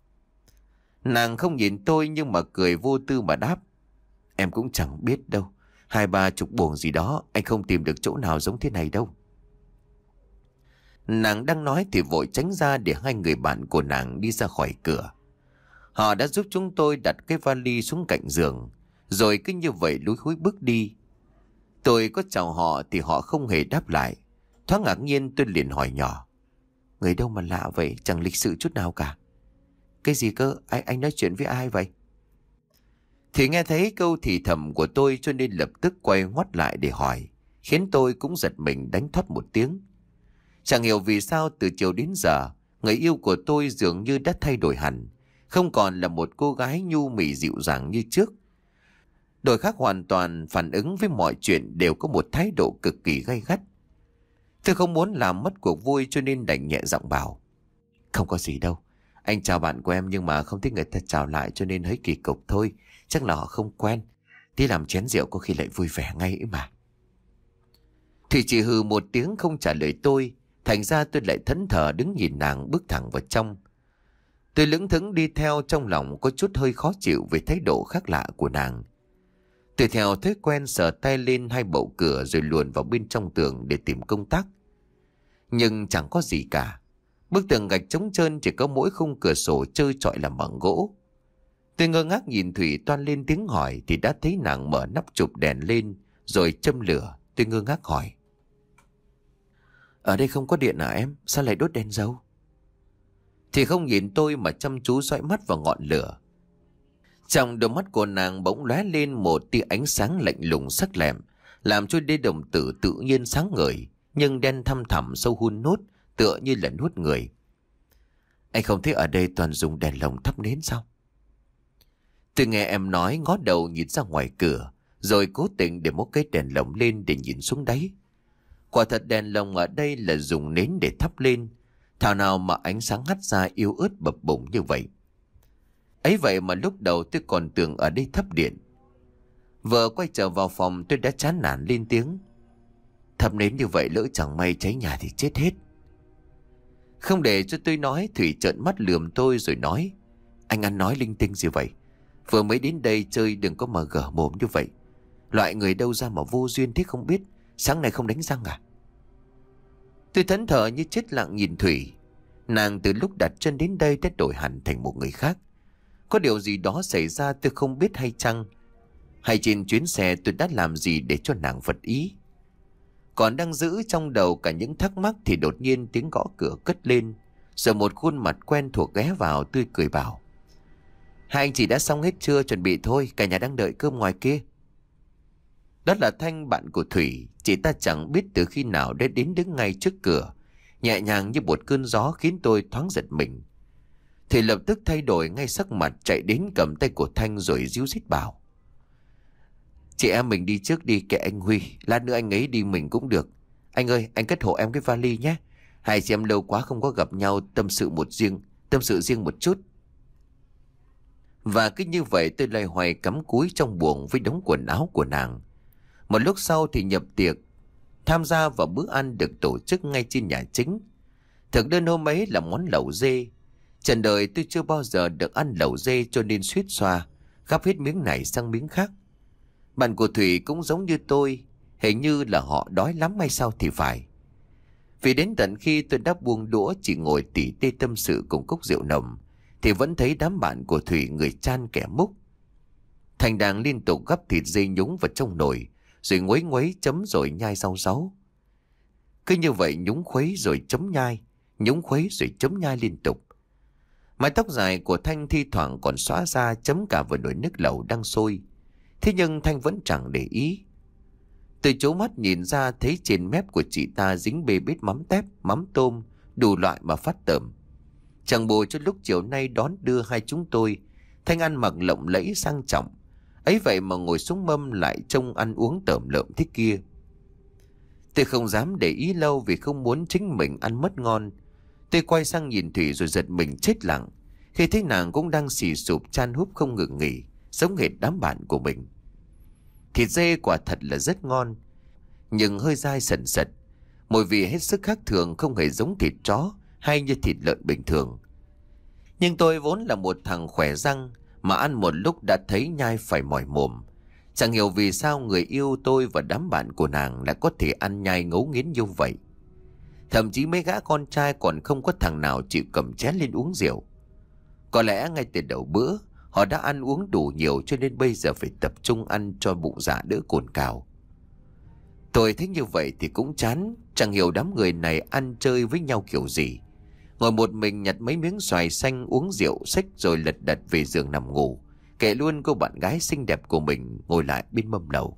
Nàng không nhìn tôi nhưng mà cười vô tư mà đáp. Em cũng chẳng biết đâu. Hai ba chục buồng gì đó, anh không tìm được chỗ nào giống thế này đâu. Nàng đang nói thì vội tránh ra để hai người bạn của nàng đi ra khỏi cửa. Họ đã giúp chúng tôi đặt cái vali xuống cạnh giường, rồi cứ như vậy lúi húi bước đi. Tôi có chào họ thì họ không hề đáp lại. Thoáng ngạc nhiên tôi liền hỏi nhỏ. Người đâu mà lạ vậy, chẳng lịch sự chút nào cả. Cái gì cơ, anh, anh nói chuyện với ai vậy? Thì nghe thấy câu thì thầm của tôi cho nên lập tức quay ngoắt lại để hỏi, khiến tôi cũng giật mình đánh thoát một tiếng. Chẳng hiểu vì sao từ chiều đến giờ, người yêu của tôi dường như đã thay đổi hẳn, không còn là một cô gái nhu mì dịu dàng như trước. Đổi khác hoàn toàn, phản ứng với mọi chuyện đều có một thái độ cực kỳ gay gắt. Tôi không muốn làm mất cuộc vui cho nên đành nhẹ giọng bảo. Không có gì đâu. Anh chào bạn của em nhưng mà không thích người ta chào lại cho nên hơi kỳ cục thôi. Chắc là họ không quen. Tí làm chén rượu có khi lại vui vẻ ngay ấy mà. Thủy chỉ hừ một tiếng không trả lời tôi. Thành ra tôi lại thẫn thờ đứng nhìn nàng bước thẳng vào trong. Tôi lững thững đi theo, trong lòng có chút hơi khó chịu về thái độ khác lạ của nàng. Tôi theo thói quen sờ tay lên hai bậu cửa rồi luồn vào bên trong tường để tìm công tắc. Nhưng chẳng có gì cả. Bức tường gạch trống trơn, chỉ có mỗi khung cửa sổ trơ trọi làm bằng gỗ. Tôi ngơ ngác nhìn Thủy toan lên tiếng hỏi thì đã thấy nàng mở nắp chụp đèn lên rồi châm lửa. Tôi ngơ ngác hỏi: Ở đây không có điện à em? Sao lại đốt đèn dầu? Thì không nhìn tôi mà chăm chú dõi mắt vào ngọn lửa. Trong đôi mắt của nàng bỗng lóe lên một tia ánh sáng lạnh lùng sắc lẹm, làm cho đế đồng tử tự nhiên sáng ngời, nhưng đen thăm thẳm sâu hun hút, tựa như là nuốt người. Anh không thấy ở đây toàn dùng đèn lồng thắp nến sao? Tôi nghe em nói, ngó đầu nhìn ra ngoài cửa, rồi cố tình để một cái đèn lồng lên để nhìn xuống đáy. Quả thật đèn lồng ở đây là dùng nến để thắp lên, thảo nào mà ánh sáng hắt ra yếu ớt bập bùng như vậy. Ấy vậy mà lúc đầu tôi còn tưởng ở đây thắp điện. Vừa quay trở vào phòng tôi đã chán nản lên tiếng: Thắp nến như vậy lỡ chẳng may cháy nhà thì chết hết. Không để cho tôi nói, Thủy trợn mắt lườm tôi rồi nói: Anh ăn nói linh tinh gì vậy? Vừa mới đến đây chơi đừng có mà gở mồm như vậy. Loại người đâu ra mà vô duyên thế không biết. Sáng nay không đánh răng à? Tôi thẫn thờ như chết lặng nhìn Thủy. Nàng từ lúc đặt chân đến đây đã đổi hẳn thành một người khác. Có điều gì đó xảy ra tôi không biết hay chăng? Hay trên chuyến xe tôi đã làm gì để cho nàng phật ý? Còn đang giữ trong đầu cả những thắc mắc thì đột nhiên tiếng gõ cửa cất lên. Rồi một khuôn mặt quen thuộc ghé vào, tươi cười bảo: Hai anh chị đã xong hết chưa? Chuẩn bị thôi, cả nhà đang đợi cơm ngoài kia. Đó là Thanh, bạn của Thủy. Chị ta chẳng biết từ khi nào đã đến đứng ngay trước cửa, nhẹ nhàng như một cơn gió khiến tôi thoáng giật mình. Thì lập tức thay đổi ngay sắc mặt, chạy đến cầm tay của Thanh rồi ríu rít bảo: Chị em mình đi trước đi kệ anh Huy, lát nữa anh ấy đi mình cũng được. Anh ơi, anh cất hộ em cái vali nhé. Hai chị em lâu quá không có gặp nhau, tâm sự một riêng, tâm sự riêng một chút. Và cứ như vậy tôi loay hoay cắm cúi trong buồng với đống quần áo của nàng. Một lúc sau thì nhập tiệc, tham gia vào bữa ăn được tổ chức ngay trên nhà chính. Thực đơn hôm ấy là món lẩu dê. Trần đời tôi chưa bao giờ được ăn lẩu dê cho nên suýt xoa, gắp hết miếng này sang miếng khác. Bạn của Thủy cũng giống như tôi, hình như là họ đói lắm hay sao thì phải. Vì đến tận khi tôi đã buông đũa chỉ ngồi tỉ tê tâm sự cùng cốc rượu nồng, thì vẫn thấy đám bạn của Thủy người chan kẻ múc. Thành đang liên tục gắp thịt dê nhúng vào trong nồi, rồi nguấy nguấy chấm rồi nhai rau ráu. Cứ như vậy nhúng khuấy rồi chấm nhai, nhúng khuấy rồi chấm nhai liên tục. Mái tóc dài của Thanh thi thoảng còn xõa ra chấm cả vào nồi nước lẩu đang sôi. Thế nhưng Thanh vẫn chẳng để ý. Tôi chố mắt nhìn ra thấy trên mép của chị ta dính bê bết mắm tép, mắm tôm, đủ loại mà phát tởm. Chẳng bù cho lúc chiều nay đón đưa hai chúng tôi, Thanh ăn mặc lộng lẫy sang trọng. Ấy vậy mà ngồi xuống mâm lại trông ăn uống tởm lợm thế kia. Tôi không dám để ý lâu vì không muốn chính mình ăn mất ngon. Tôi quay sang nhìn Thủy rồi giật mình chết lặng khi thấy nàng cũng đang xì sụp chan húp không ngừng nghỉ, giống hệt đám bạn của mình. Thịt dê quả thật là rất ngon, nhưng hơi dai sần sật, mùi vị hết sức khác thường, không hề giống thịt chó hay như thịt lợn bình thường. Nhưng tôi vốn là một thằng khỏe răng, mà ăn một lúc đã thấy nhai phải mỏi mồm. Chẳng hiểu vì sao người yêu tôi và đám bạn của nàng lại có thể ăn nhai ngấu nghiến như vậy. Thậm chí mấy gã con trai còn không có thằng nào chịu cầm chén lên uống rượu. Có lẽ ngay từ đầu bữa họ đã ăn uống đủ nhiều cho nên bây giờ phải tập trung ăn cho bụng dạ đỡ cồn cào. Tôi thấy như vậy thì cũng chán, chẳng hiểu đám người này ăn chơi với nhau kiểu gì. Ngồi một mình nhặt mấy miếng xoài xanh uống rượu xách rồi lật đật về giường nằm ngủ, kể luôn cô bạn gái xinh đẹp của mình ngồi lại bên mâm lẩu.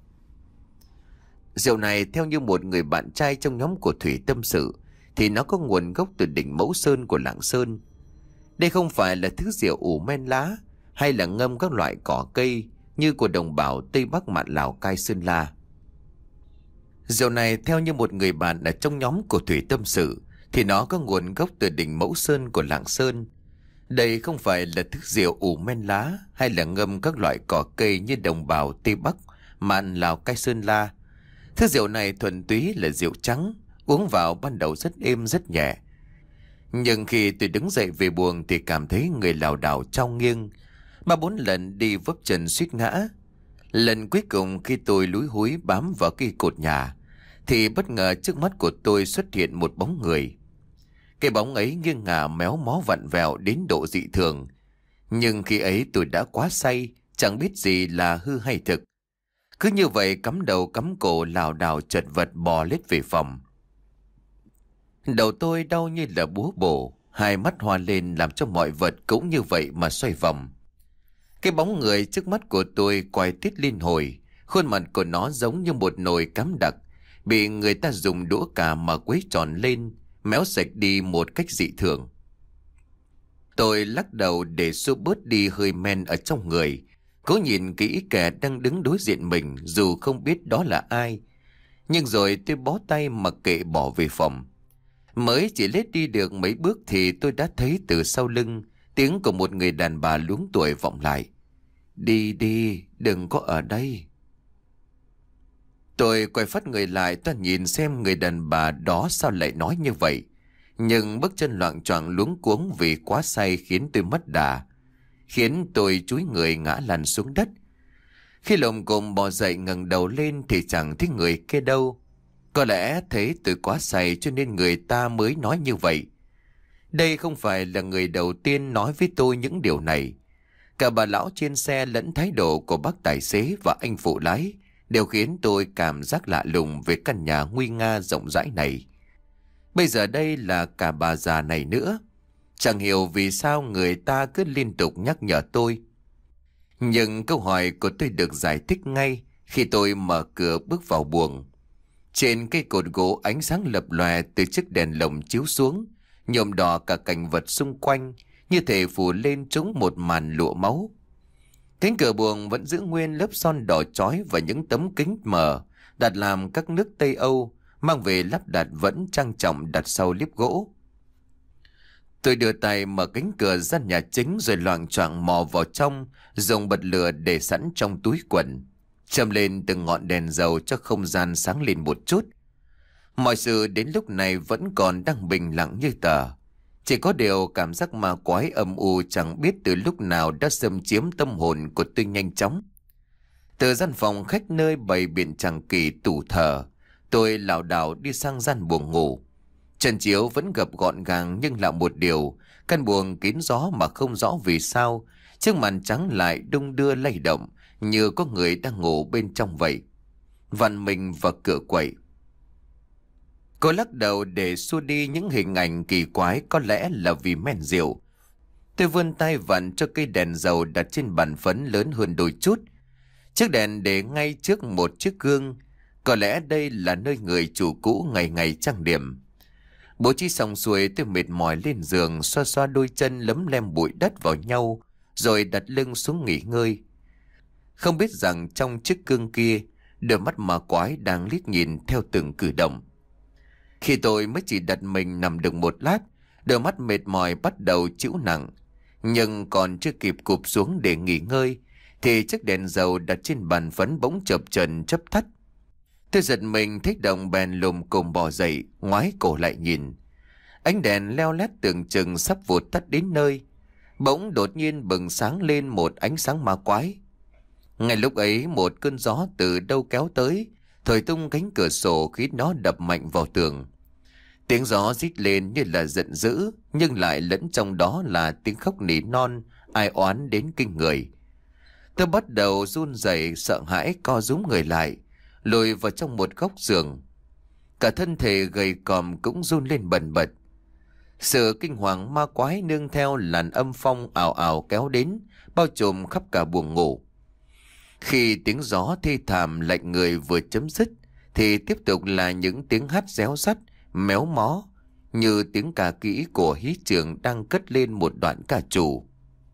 Rượu này theo như một người bạn trai trong nhóm của Thủy tâm sự thì nó có nguồn gốc từ đỉnh Mẫu Sơn của Lạng Sơn. Đây không phải là thứ rượu ủ men lá hay là ngâm các loại cỏ cây như của đồng bào Tây Bắc Mạn Lào Cai Sơn La. Rượu này theo như một người bạn ở trong nhóm của Thủy tâm sự thì nó có nguồn gốc từ đỉnh Mẫu Sơn của Lạng Sơn. Đây không phải là thức rượu ủ men lá hay là ngâm các loại cỏ cây như đồng bào Tây Bắc, Mạn, Lào, Cai, Sơn La. Thứ rượu này thuần túy là rượu trắng, uống vào ban đầu rất êm rất nhẹ. Nhưng khi tôi đứng dậy về buồng thì cảm thấy người lảo đảo trao nghiêng. Ba bốn lần đi vấp chân suýt ngã. Lần cuối cùng khi tôi lúi húi bám vào cây cột nhà thì bất ngờ trước mắt của tôi xuất hiện một bóng người. Cái bóng ấy nghiêng ngả méo mó vặn vẹo đến độ dị thường. Nhưng khi ấy tôi đã quá say, chẳng biết gì là hư hay thực. Cứ như vậy cắm đầu cắm cổ lảo đảo chật vật bò lết về phòng. Đầu tôi đau như là búa bổ, hai mắt hoa lên làm cho mọi vật cũng như vậy mà xoay vòng. Cái bóng người trước mắt của tôi quay tít liên hồi, khuôn mặt của nó giống như một nồi cám đặc, bị người ta dùng đũa cà mà quấy tròn lên, méo sạch đi một cách dị thường. Tôi lắc đầu để xua bớt đi hơi men ở trong người, cố nhìn kỹ kẻ đang đứng đối diện mình dù không biết đó là ai. Nhưng rồi tôi bó tay mặc kệ bỏ về phòng. Mới chỉ lết đi được mấy bước thì tôi đã thấy từ sau lưng tiếng của một người đàn bà luống tuổi vọng lại. Đi đi, đừng có ở đây. Tôi quay phát người lại, tôi nhìn xem người đàn bà đó sao lại nói như vậy. Nhưng bước chân loạng choạng luống cuống vì quá say khiến tôi mất đà, khiến tôi chúi người ngã lăn xuống đất. Khi lồm cồm bò dậy ngẩng đầu lên thì chẳng thấy người kia đâu. Có lẽ thấy tôi quá say cho nên người ta mới nói như vậy. Đây không phải là người đầu tiên nói với tôi những điều này. Cả bà lão trên xe lẫn thái độ của bác tài xế và anh phụ lái đều khiến tôi cảm giác lạ lùng về căn nhà nguy nga rộng rãi này. Bây giờ đây là cả bà già này nữa. Chẳng hiểu vì sao người ta cứ liên tục nhắc nhở tôi. Nhưng câu hỏi của tôi được giải thích ngay khi tôi mở cửa bước vào buồng. Trên cây cột gỗ ánh sáng lập lòe từ chiếc đèn lồng chiếu xuống, nhuộm đỏ cả cảnh vật xung quanh, như thể phủ lên chúng một màn lụa máu. Cánh cửa buồng vẫn giữ nguyên lớp son đỏ chói và những tấm kính mờ đặt làm các nước Tây Âu, mang về lắp đặt vẫn trang trọng đặt sau liếp gỗ. Tôi đưa tay mở cánh cửa gian nhà chính rồi loạng choạng mò vào trong, dùng bật lửa để sẵn trong túi quần, châm lên từng ngọn đèn dầu cho không gian sáng lên một chút. Mọi sự đến lúc này vẫn còn đang bình lặng như tờ. Chỉ có điều cảm giác ma quái âm u chẳng biết từ lúc nào đã xâm chiếm tâm hồn của tôi nhanh chóng. Từ gian phòng khách nơi bày biện tràng kỳ tủ thờ, tôi lảo đảo đi sang gian buồng ngủ. Trần chiếu vẫn gập gọn gàng nhưng lạ một điều, căn buồng kín gió mà không rõ vì sao chiếc màn trắng lại đung đưa lay động như có người đang ngủ bên trong vậy. Vặn mình vào cửa quậy. Cô lắc đầu để xua đi những hình ảnh kỳ quái, có lẽ là vì men rượu. Tôi vươn tay vặn cho cây đèn dầu đặt trên bàn phấn lớn hơn đôi chút. Chiếc đèn để ngay trước một chiếc gương. Có lẽ đây là nơi người chủ cũ ngày ngày trang điểm. Bố trí xong xuôi, tôi mệt mỏi lên giường, xoa xoa đôi chân lấm lem bụi đất vào nhau, rồi đặt lưng xuống nghỉ ngơi. Không biết rằng trong chiếc gương kia, đôi mắt ma quái đang liếc nhìn theo từng cử động. Khi tôi mới chỉ đặt mình nằm được một lát, đôi mắt mệt mỏi bắt đầu chịu nặng. Nhưng còn chưa kịp cụp xuống để nghỉ ngơi, thì chiếc đèn dầu đặt trên bàn phấn bỗng chập chờn chớp tắt. Tôi giật mình thích động bèn lùm cồm bò dậy, ngoái cổ lại nhìn. Ánh đèn leo lét tưởng chừng sắp vụt tắt đến nơi. Bỗng đột nhiên bừng sáng lên một ánh sáng ma quái. Ngay lúc ấy một cơn gió từ đâu kéo tới, thổi tung cánh cửa sổ khiến nó đập mạnh vào tường. Tiếng gió rít lên như là giận dữ, nhưng lại lẫn trong đó là tiếng khóc nỉ non, ai oán đến kinh người. Tôi bắt đầu run rẩy sợ hãi co rúm người lại, lùi vào trong một góc giường. Cả thân thể gầy còm cũng run lên bần bật. Sự kinh hoàng ma quái nương theo làn âm phong ào ào kéo đến, bao trùm khắp cả buồng ngủ. Khi tiếng gió thê thảm lạnh người vừa chấm dứt, thì tiếp tục là những tiếng hát réo rắt, méo mó, như tiếng ca kỹ của hí trường đang cất lên một đoạn ca trù.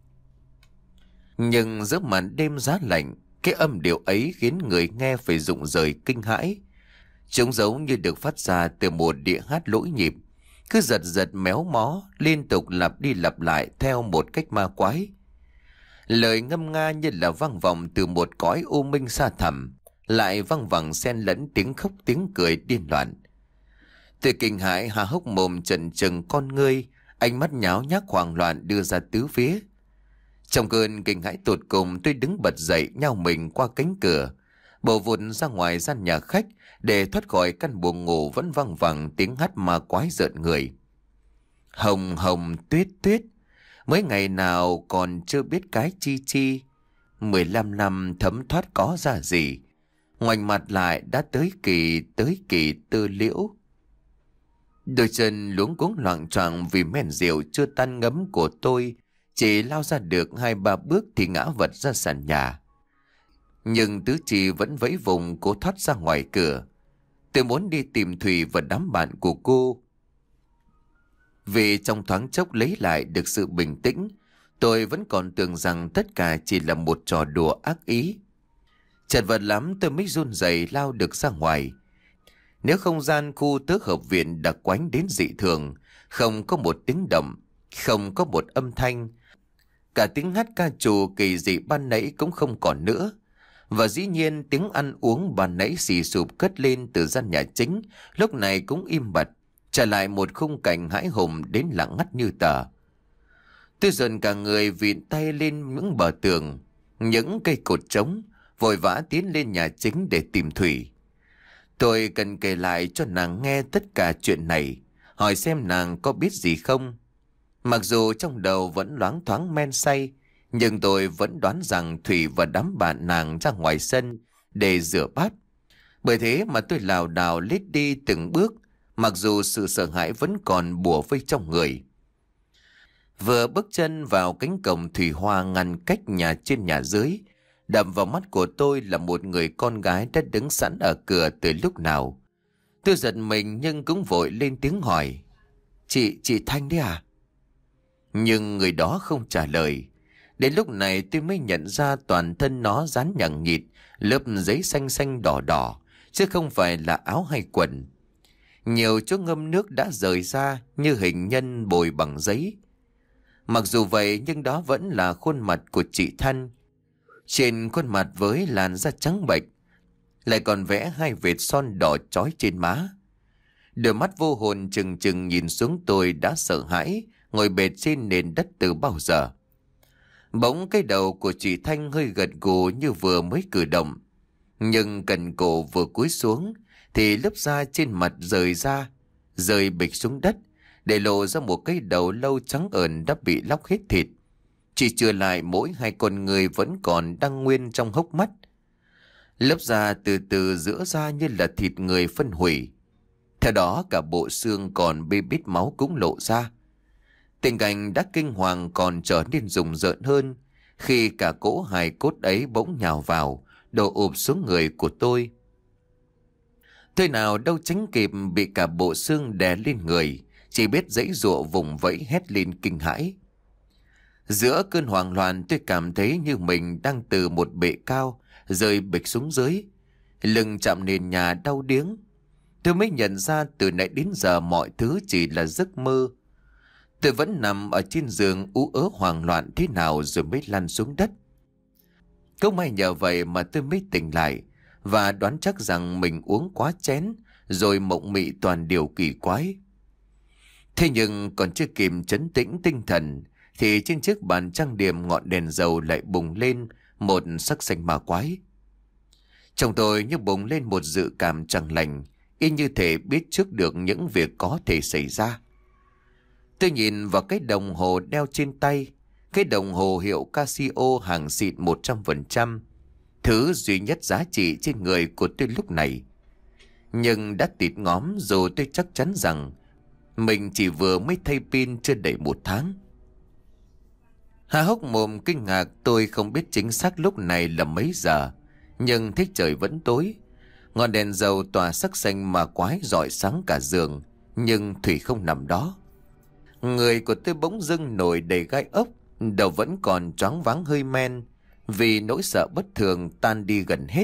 Nhưng giữa màn đêm giá lạnh, cái âm điệu ấy khiến người nghe phải rụng rời kinh hãi. Chúng giống như được phát ra từ một đĩa hát lỗi nhịp, cứ giật giật méo mó, liên tục lặp đi lặp lại theo một cách ma quái. Lời ngâm nga như là vang vọng từ một cõi u minh xa thẳm, lại văng vẳng xen lẫn tiếng khóc tiếng cười điên loạn. Tôi kinh hãi há hốc mồm trần trừng con ngươi, ánh mắt nháo nhác hoảng loạn đưa ra tứ phía. Trong cơn kinh hãi tột cùng, tôi đứng bật dậy nhao mình qua cánh cửa, bổ vụt ra ngoài gian nhà khách để thoát khỏi căn buồng ngủ vẫn văng vẳng tiếng hát ma quái rợn người. Hồng hồng tuyết tuyết, mấy ngày nào còn chưa biết cái chi chi, mười lăm năm thấm thoát có ra gì, ngoảnh mặt lại đã tới kỳ tới kỳ tư liễu. Đôi chân luống cuống loạng choạng vì men rượu chưa tan ngấm của tôi, chỉ lao ra được hai ba bước thì ngã vật ra sàn nhà. Nhưng tứ chi vẫn vẫy vùng cố thoát ra ngoài cửa. Tôi muốn đi tìm Thủy và đám bạn của cô. Vì trong thoáng chốc lấy lại được sự bình tĩnh, tôi vẫn còn tưởng rằng tất cả chỉ là một trò đùa ác ý. Chật vật lắm tôi mới run rẩy lao được ra ngoài. Nếu không gian khu tứ hợp viện đặc quánh đến dị thường, không có một tiếng động, không có một âm thanh, cả tiếng hát ca trù kỳ dị ban nãy cũng không còn nữa. Và dĩ nhiên tiếng ăn uống ban nãy xì sụp cất lên từ gian nhà chính lúc này cũng im bặt, trả lại một khung cảnh hãi hùng đến lặng ngắt như tờ. Tôi dần cả người vịn tay lên những bờ tường, những cây cột trống, vội vã tiến lên nhà chính để tìm Thủy. Tôi cần kể lại cho nàng nghe tất cả chuyện này, hỏi xem nàng có biết gì không. Mặc dù trong đầu vẫn loáng thoáng men say, nhưng tôi vẫn đoán rằng Thủy và đám bạn nàng ra ngoài sân để rửa bát. Bởi thế mà tôi lảo đảo lết đi từng bước, mặc dù sự sợ hãi vẫn còn bủa vây trong người. Vừa bước chân vào cánh cổng thủy hoa ngăn cách nhà trên nhà dưới, đập vào mắt của tôi là một người con gái đã đứng sẵn ở cửa từ lúc nào. Tôi giật mình nhưng cũng vội lên tiếng hỏi: Chị, chị Thanh đấy à? Nhưng người đó không trả lời. Đến lúc này tôi mới nhận ra toàn thân nó dán nhằng nhịt lớp giấy xanh xanh đỏ đỏ, chứ không phải là áo hay quần. Nhiều chỗ ngâm nước đã rời ra như hình nhân bồi bằng giấy. Mặc dù vậy nhưng đó vẫn là khuôn mặt của chị Thanh. Trên khuôn mặt với làn da trắng bệch, lại còn vẽ hai vệt son đỏ chói trên má. Đôi mắt vô hồn trừng trừng nhìn xuống tôi đã sợ hãi, ngồi bệt trên nền đất từ bao giờ. Bỗng cái đầu của chị Thanh hơi gật gù như vừa mới cử động. Nhưng cần cổ vừa cúi xuống thì lớp da trên mặt rời ra, rơi bịch xuống đất, để lộ ra một cái đầu lâu trắng ẩn đã bị lóc hết thịt. Chỉ trừ lại mỗi hai con người vẫn còn đang nguyên trong hốc mắt. Lớp da từ từ rữa ra như là thịt người phân hủy. Theo đó cả bộ xương còn bê bít máu cũng lộ ra. Tình cảnh đã kinh hoàng còn trở nên rùng rợn hơn khi cả cỗ hài cốt ấy bỗng nhào vào, đổ ụp xuống người của tôi. Tôi nào đâu tránh kịp bị cả bộ xương đè lên người, chỉ biết giãy giụa vùng vẫy hét lên kinh hãi. Giữa cơn hoảng loạn tôi cảm thấy như mình đang từ một bệ cao rơi bịch xuống dưới, lưng chạm nền nhà đau điếng. Tôi mới nhận ra từ nãy đến giờ mọi thứ chỉ là giấc mơ. Tôi vẫn nằm ở trên giường ú ớ hoảng loạn thế nào rồi mới lăn xuống đất. Cũng may nhờ vậy mà tôi mới tỉnh lại và đoán chắc rằng mình uống quá chén rồi mộng mị toàn điều kỳ quái. Thế nhưng còn chưa kịp trấn tĩnh tinh thần thì trên chiếc bàn trang điểm ngọn đèn dầu lại bùng lên một sắc xanh ma quái. Trong tôi như bùng lên một dự cảm chẳng lành, y như thể biết trước được những việc có thể xảy ra. Tôi nhìn vào cái đồng hồ đeo trên tay, cái đồng hồ hiệu Casio hàng xịn một trăm phần trăm, thứ duy nhất giá trị trên người của tôi lúc này. Nhưng đã tịt ngóm dù tôi chắc chắn rằng mình chỉ vừa mới thay pin chưa đầy một tháng. Há hốc mồm kinh ngạc, tôi không biết chính xác lúc này là mấy giờ, nhưng thấy trời vẫn tối. Ngọn đèn dầu tỏa sắc xanh mà quái rọi sáng cả giường, nhưng Thủy không nằm đó. Người của tôi bỗng dưng nổi đầy gai ốc, đầu vẫn còn choáng váng hơi men, vì nỗi sợ bất thường tan đi gần hết.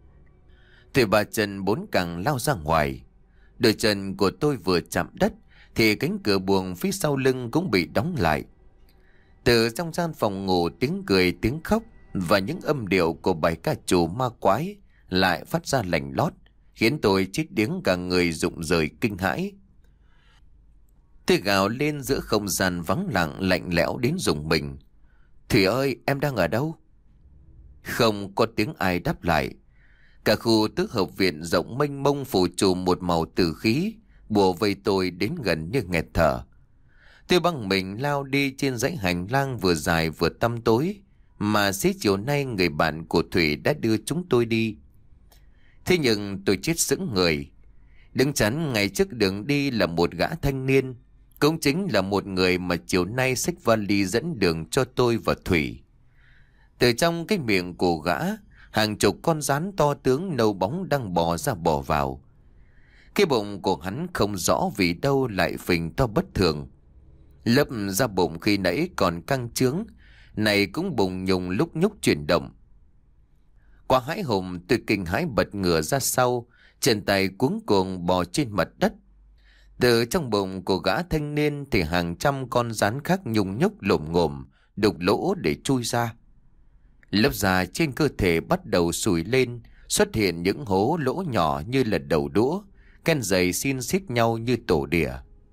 Tôi ba chân bốn cẳng lao ra ngoài. Đôi chân của tôi vừa chạm đất thì cánh cửa buồng phía sau lưng cũng bị đóng lại. Từ trong gian phòng ngủ, tiếng cười, tiếng khóc và những âm điệu của bài ca trù ma quái lại phát ra lành lót, khiến tôi chết điếng cả người rụng rời kinh hãi. Tôi gào lên giữa không gian vắng lặng lạnh lẽo đến rùng mình. Thủy ơi, em đang ở đâu? Không có tiếng ai đáp lại. Cả khu tứ hợp viện rộng mênh mông phủ trùm một màu tử khí, bùa vây tôi đến gần như nghẹt thở. Tôi băng mình lao đi trên dãy hành lang vừa dài vừa tăm tối mà xế chiều nay người bạn của Thủy đã đưa chúng tôi đi. Thế nhưng tôi chết sững người. Đứng chắn ngay trước đường đi là một gã thanh niên, cũng chính là một người mà chiều nay xách vali dẫn đường cho tôi và Thủy. Từ trong cái miệng của gã, hàng chục con rắn to tướng nâu bóng đang bò ra bò vào. Cái bụng của hắn không rõ vì đâu lại phình to bất thường. Lớp da bụng khi nãy còn căng trướng, này cũng bùng nhùng lúc nhúc chuyển động. Quá hãi hùng, tôi kinh hãi bật ngửa ra sau, chân tay cuống cuồng bò trên mặt đất. Từ trong bụng của gã thanh niên thì hàng trăm con rắn khác nhung nhúc lồm ngồm, đục lỗ để chui ra. Lớp da trên cơ thể bắt đầu sùi lên, xuất hiện những hố lỗ nhỏ như là đầu đũa, ken dày xin xít nhau như tổ đỉa.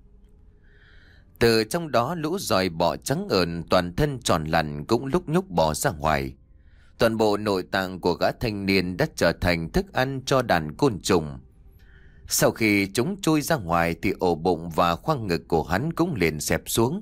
Từ trong đó lũ giòi bọ trắng ợn toàn thân tròn lằn cũng lúc nhúc bò ra ngoài. Toàn bộ nội tạng của gã thanh niên đã trở thành thức ăn cho đàn côn trùng. Sau khi chúng chui ra ngoài thì ổ bụng và khoang ngực của hắn cũng liền xẹp xuống.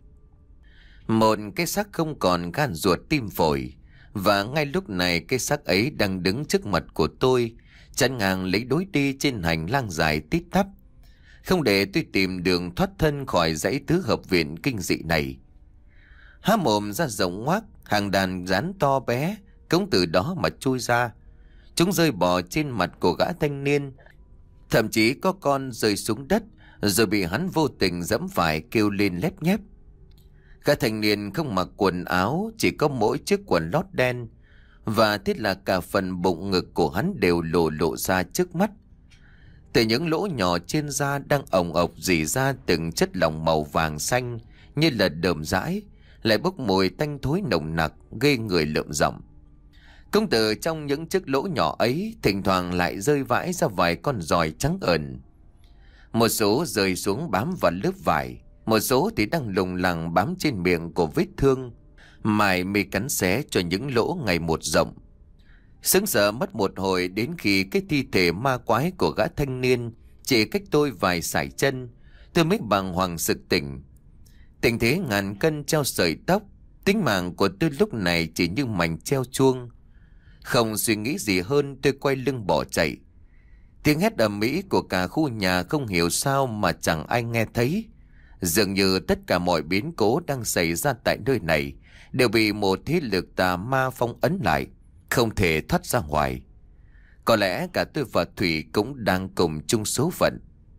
Một cái xác không còn gan ruột tim phổi. Và ngay lúc này cái xác ấy đang đứng trước mặt của tôi, chắn ngang lấy lối đi trên hành lang dài tít tắp, không để tôi tìm đường thoát thân khỏi dãy tứ hợp viện kinh dị này. Há mồm ra rộng ngoác, hàng đàn rắn to bé cũng từ đó mà chui ra. Chúng rơi bò trên mặt của gã thanh niên, thậm chí có con rơi xuống đất rồi bị hắn vô tình giẫm phải kêu lên lép nhép. Gã thanh niên không mặc quần áo, chỉ có mỗi chiếc quần lót đen, và thế là cả phần bụng ngực của hắn đều lộ lộ ra trước mắt. Từ những lỗ nhỏ trên da đang ồng ộc rỉ ra từng chất lỏng màu vàng xanh như là đờm dãi, lại bốc mùi tanh thối nồng nặc gây người lợm giọng. Cũng từ trong những chiếc lỗ nhỏ ấy thỉnh thoảng lại rơi vãi ra vài con giòi trắng ẩn. Một số rơi xuống bám vào lớp vải, một số thì đang lùng lẳng bám trên miệng của vết thương, mài mê cắn xé cho những lỗ ngày một rộng. Sững sờ mất một hồi đến khi cái thi thể ma quái của gã thanh niên chỉ cách tôi vài sải chân, tôi mới bàng hoàng sực tỉnh. Tình thế ngàn cân treo sợi tóc, tính mạng của tôi lúc này chỉ như mảnh treo chuông. Không suy nghĩ gì hơn, tôi quay lưng bỏ chạy. Tiếng hét ầm ĩ của cả khu nhà không hiểu sao mà chẳng ai nghe thấy. Dường như tất cả mọi biến cố đang xảy ra tại nơi này đều bị một thế lực tà ma phong ấn lại, không thể thoát ra ngoài. Có lẽ cả tôi và Thủy cũng đang cùng chung số phận.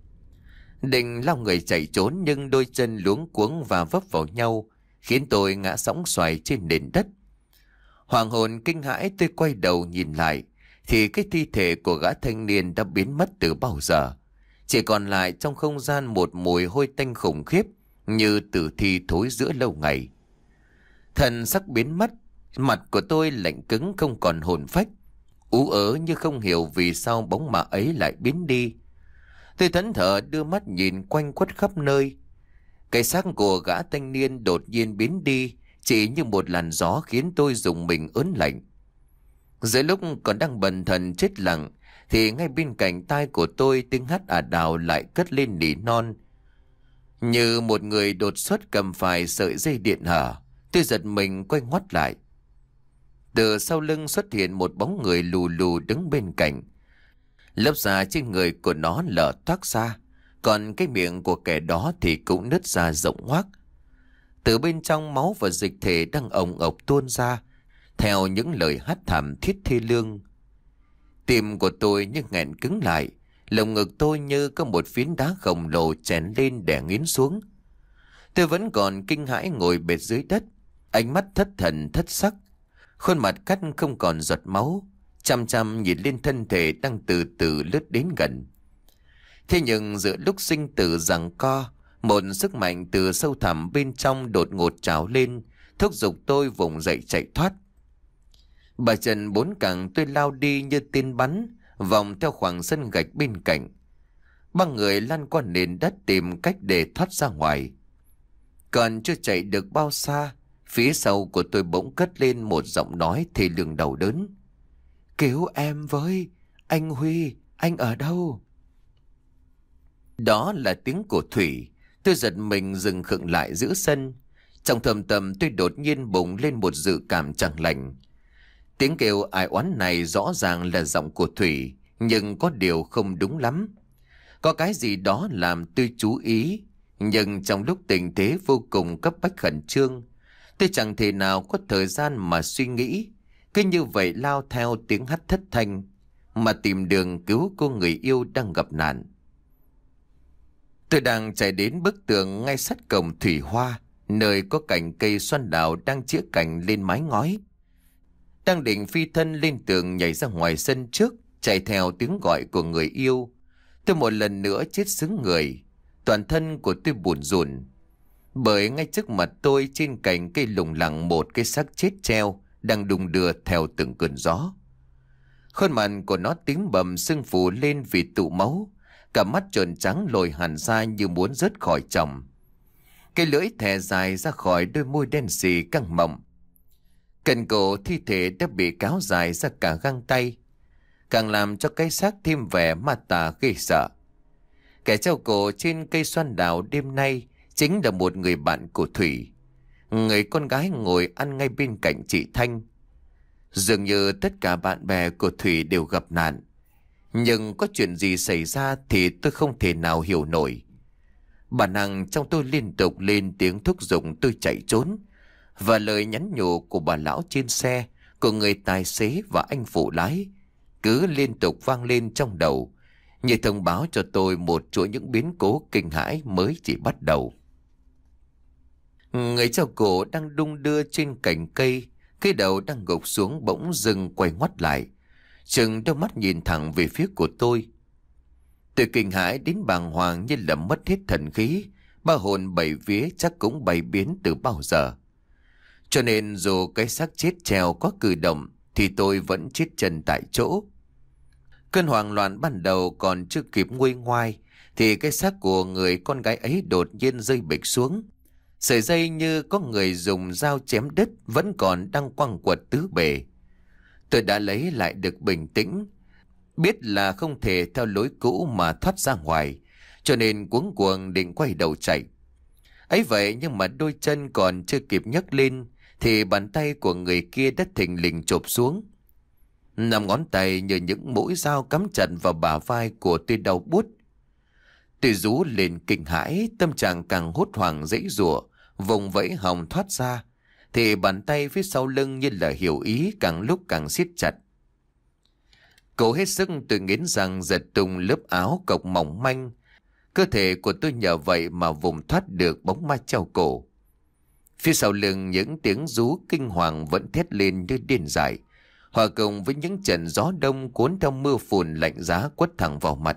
Định lao người chạy trốn nhưng đôi chân luống cuống và vấp vào nhau, khiến tôi ngã sóng xoài trên nền đất. Hoàng hồn kinh hãi, tôi quay đầu nhìn lại thì cái thi thể của gã thanh niên đã biến mất từ bao giờ. Chỉ còn lại trong không gian một mùi hôi tanh khủng khiếp như tử thi thối giữa lâu ngày. Thần sắc biến mất, mặt của tôi lạnh cứng không còn hồn phách, ú ớ như không hiểu vì sao bóng ma ấy lại biến đi. Tôi thẫn thờ đưa mắt nhìn quanh quất khắp nơi. Cái xác của gã thanh niên đột nhiên biến đi, chỉ như một làn gió khiến tôi rùng mình ớn lạnh. Giữa lúc còn đang bần thần chết lặng thì ngay bên cạnh tai của tôi tiếng hát ả đào lại cất lên nỉ non. Như một người đột xuất cầm phải sợi dây điện hở, tôi giật mình quay ngoắt lại. Từ sau lưng xuất hiện một bóng người lù lù đứng bên cạnh. Lớp da trên người của nó lở toác ra, còn cái miệng của kẻ đó thì cũng nứt ra rộng ngoác. Từ bên trong máu và dịch thể đang ồng ộc tuôn ra, theo những lời hát thảm thiết thê lương. Tim của tôi như nghẹn cứng lại, lồng ngực tôi như có một phiến đá khổng lồ chèn lên để nghiến xuống. Tôi vẫn còn kinh hãi ngồi bệt dưới đất, ánh mắt thất thần thất sắc, khuôn mặt cắt không còn giọt máu, chăm chăm nhìn lên thân thể đang từ từ lướt đến gần. Thế nhưng giữa lúc sinh tử giằng co, Một sức mạnh từ sâu thẳm bên trong đột ngột trào lên, thúc giục tôi vùng dậy chạy thoát. Bà Trần bốn cẳng tôi lao đi như tên bắn, vòng theo khoảng sân gạch bên cạnh. Ba người lăn qua nền đất tìm cách để thoát ra ngoài. Còn chưa chạy được bao xa, phía sau của tôi bỗng cất lên một giọng nói thê lương đau đớn. Cứu em với, anh Huy, anh ở đâu? Đó là tiếng của Thủy. Tôi giật mình dừng khựng lại giữa sân. Trong thầm tâm tôi đột nhiên bùng lên một dự cảm chẳng lành. Tiếng kêu ai oán này rõ ràng là giọng của Thủy, nhưng có điều không đúng lắm. Có cái gì đó làm tôi chú ý, nhưng trong lúc tình thế vô cùng cấp bách khẩn trương, tôi chẳng thể nào có thời gian mà suy nghĩ. Cứ như vậy lao theo tiếng hắt thất thanh mà tìm đường cứu cô người yêu đang gặp nạn. Tôi đang chạy đến bức tường ngay sát cổng Thủy Hoa, nơi có cành cây xoan đào đang chĩa cành lên mái ngói. Đang định phi thân lên tường nhảy ra ngoài sân trước, chạy theo tiếng gọi của người yêu. Tôi một lần nữa chết sững người, toàn thân của tôi buồn rùn. Bởi ngay trước mặt tôi trên cành cây lủng lẳng một cái xác chết treo đang đung đưa theo từng cơn gió. Khuôn mặt của nó tím bầm sưng phù lên vì tụ máu, cả mắt trợn trắng lồi hẳn ra như muốn rớt khỏi chồng. Cái lưỡi thè dài ra khỏi đôi môi đen xì căng mọng. Cần cổ thi thể đã bị cáo dài ra cả găng tay, càng làm cho cái xác thêm vẻ ma tà ghê sợ. Kẻ treo cổ trên cây xoan đào đêm nay chính là một người bạn của Thủy, người con gái ngồi ăn ngay bên cạnh chị Thanh. Dường như tất cả bạn bè của Thủy đều gặp nạn, nhưng có chuyện gì xảy ra thì tôi không thể nào hiểu nổi. Bản năng trong tôi liên tục lên tiếng thúc giục tôi chạy trốn, và lời nhắn nhủ của bà lão trên xe, của người tài xế và anh phụ lái cứ liên tục vang lên trong đầu, như thông báo cho tôi một chuỗi những biến cố kinh hãi mới chỉ bắt đầu. Người treo cổ đang đung đưa trên cành cây, cái đầu đang gục xuống bỗng dưng quay ngoắt lại, chừng đôi mắt nhìn thẳng về phía của tôi. Tôi kinh hãi đến bàng hoàng như là mất hết thần khí, ba hồn bảy vía chắc cũng bay biến từ bao giờ. Cho nên dù cái xác chết treo có cử động thì tôi vẫn chết chân tại chỗ. Cơn hoảng loạn ban đầu còn chưa kịp nguôi ngoai thì cái xác của người con gái ấy đột nhiên rơi bịch xuống. Sợi dây như có người dùng dao chém đứt vẫn còn đang quăng quật tứ bề. Tôi đã lấy lại được bình tĩnh, biết là không thể theo lối cũ mà thoát ra ngoài, cho nên cuống cuồng định quay đầu chạy. Ấy vậy nhưng mà đôi chân còn chưa kịp nhấc lên thì bàn tay của người kia đã thình lình chộp xuống. Năm ngón tay như những mũi dao cắm chặt vào bả vai của tôi đau buốt. Tôi rú lên kinh hãi, tâm trạng càng hốt hoảng giãy giụa, vùng vẫy hòng thoát ra, thì bàn tay phía sau lưng như là hiểu ý càng lúc càng siết chặt. Cố hết sức tôi nghiến răng giật tung lớp áo cộc mỏng manh. Cơ thể của tôi nhờ vậy mà vùng thoát được bóng ma treo cổ. Phía sau lưng những tiếng rú kinh hoàng vẫn thét lên như điên dại, hòa cùng với những trận gió đông cuốn theo mưa phùn lạnh giá quất thẳng vào mặt.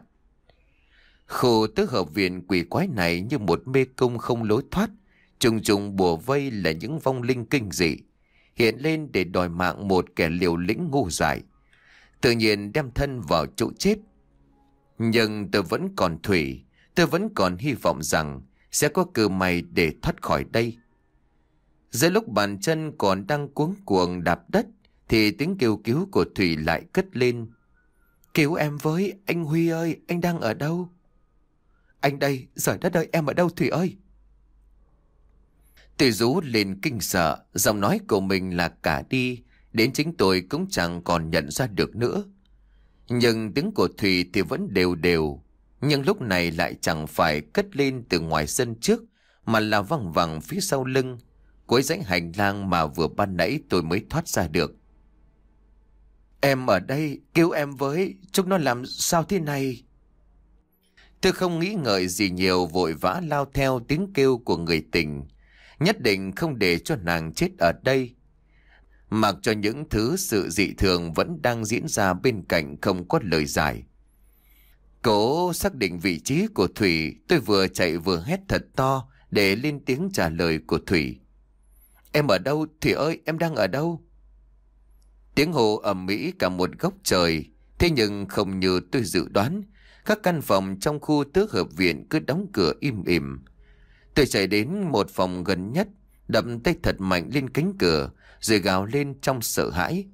Khu tứ hợp viện quỷ quái này như một mê cung không lối thoát, trùng trùng bùa vây là những vong linh kinh dị hiện lên để đòi mạng một kẻ liều lĩnh ngu dại, tự nhiên đem thân vào chỗ chết. Nhưng tôi vẫn còn Thủy, tôi vẫn còn hy vọng rằng sẽ có cơ may để thoát khỏi đây. Giữa lúc bàn chân còn đang cuống cuồng đạp đất thì tiếng kêu cứu của Thủy lại cất lên. Cứu em với, anh Huy ơi, anh đang ở đâu? Anh đây, giời đất ơi, em ở đâu Thủy ơi? Tôi rú lên kinh sợ, giọng nói của mình là cả đi, đến chính tôi cũng chẳng còn nhận ra được nữa. Nhưng tiếng của Thủy thì vẫn đều đều, nhưng lúc này lại chẳng phải cất lên từ ngoài sân trước, mà là văng vẳng phía sau lưng, cuối dãy hành lang mà vừa ban nãy tôi mới thoát ra được. Em ở đây, cứu em với, chúng nó làm sao thế này? Tôi không nghĩ ngợi gì nhiều, vội vã lao theo tiếng kêu của người tình, nhất định không để cho nàng chết ở đây. Mặc cho những thứ sự dị thường vẫn đang diễn ra bên cạnh không có lời giải. Cố xác định vị trí của Thủy, tôi vừa chạy vừa hét thật to để lên tiếng trả lời của Thủy. Em ở đâu? Thủy ơi, em đang ở đâu? Tiếng hô ầm ĩ cả một góc trời. Thế nhưng không như tôi dự đoán, các căn phòng trong khu tứ hợp viện cứ đóng cửa im ỉm. Tôi chạy đến một phòng gần nhất, đập tay thật mạnh lên cánh cửa, rồi gào lên trong sợ hãi.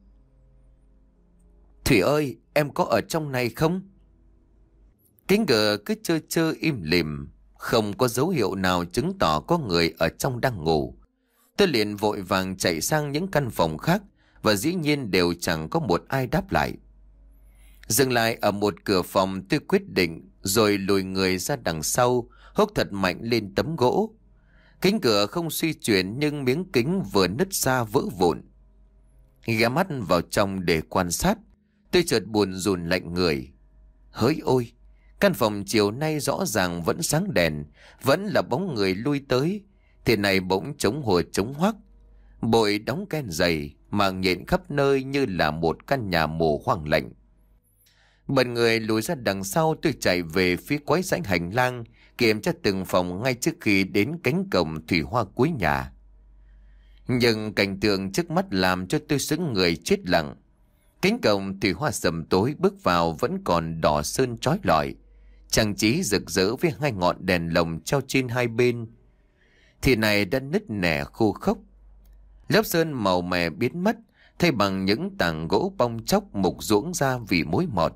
Thủy ơi, em có ở trong này không? Cánh cửa cứ trơ trơ im lìm, không có dấu hiệu nào chứng tỏ có người ở trong đang ngủ. Tôi liền vội vàng chạy sang những căn phòng khác, và dĩ nhiên đều chẳng có một ai đáp lại. Dừng lại ở một cửa phòng, tôi quyết định rồi lùi người ra đằng sau, húc thật mạnh lên tấm gỗ. Cánh cửa không suy chuyển nhưng miếng kính vừa nứt ra vỡ vụn. Ghé mắt vào trong để quan sát, tôi chợt buồn rùn lạnh người. Hỡi ôi, căn phòng chiều nay rõ ràng vẫn sáng đèn, vẫn là bóng người lui tới, thế này bỗng trống hùa trống hoác. Bội đóng ken dày, màng nhện khắp nơi như là một căn nhà mồ hoang lạnh. Bật người lùi ra đằng sau, tôi chạy về phía quái rãnh hành lang, kiểm tra từng phòng ngay trước khi đến cánh cổng thủy hoa cuối nhà. Nhưng cảnh tượng trước mắt làm cho tôi sững người chết lặng. Cánh cổng thủy hoa sầm tối, bước vào vẫn còn đỏ sơn chói lọi, trang trí rực rỡ với hai ngọn đèn lồng treo trên hai bên. Thì này đã nứt nẻ khô khốc, lớp sơn màu mè biến mất, thay bằng những tảng gỗ bong chóc mục ruỗng ra vì mối mọt.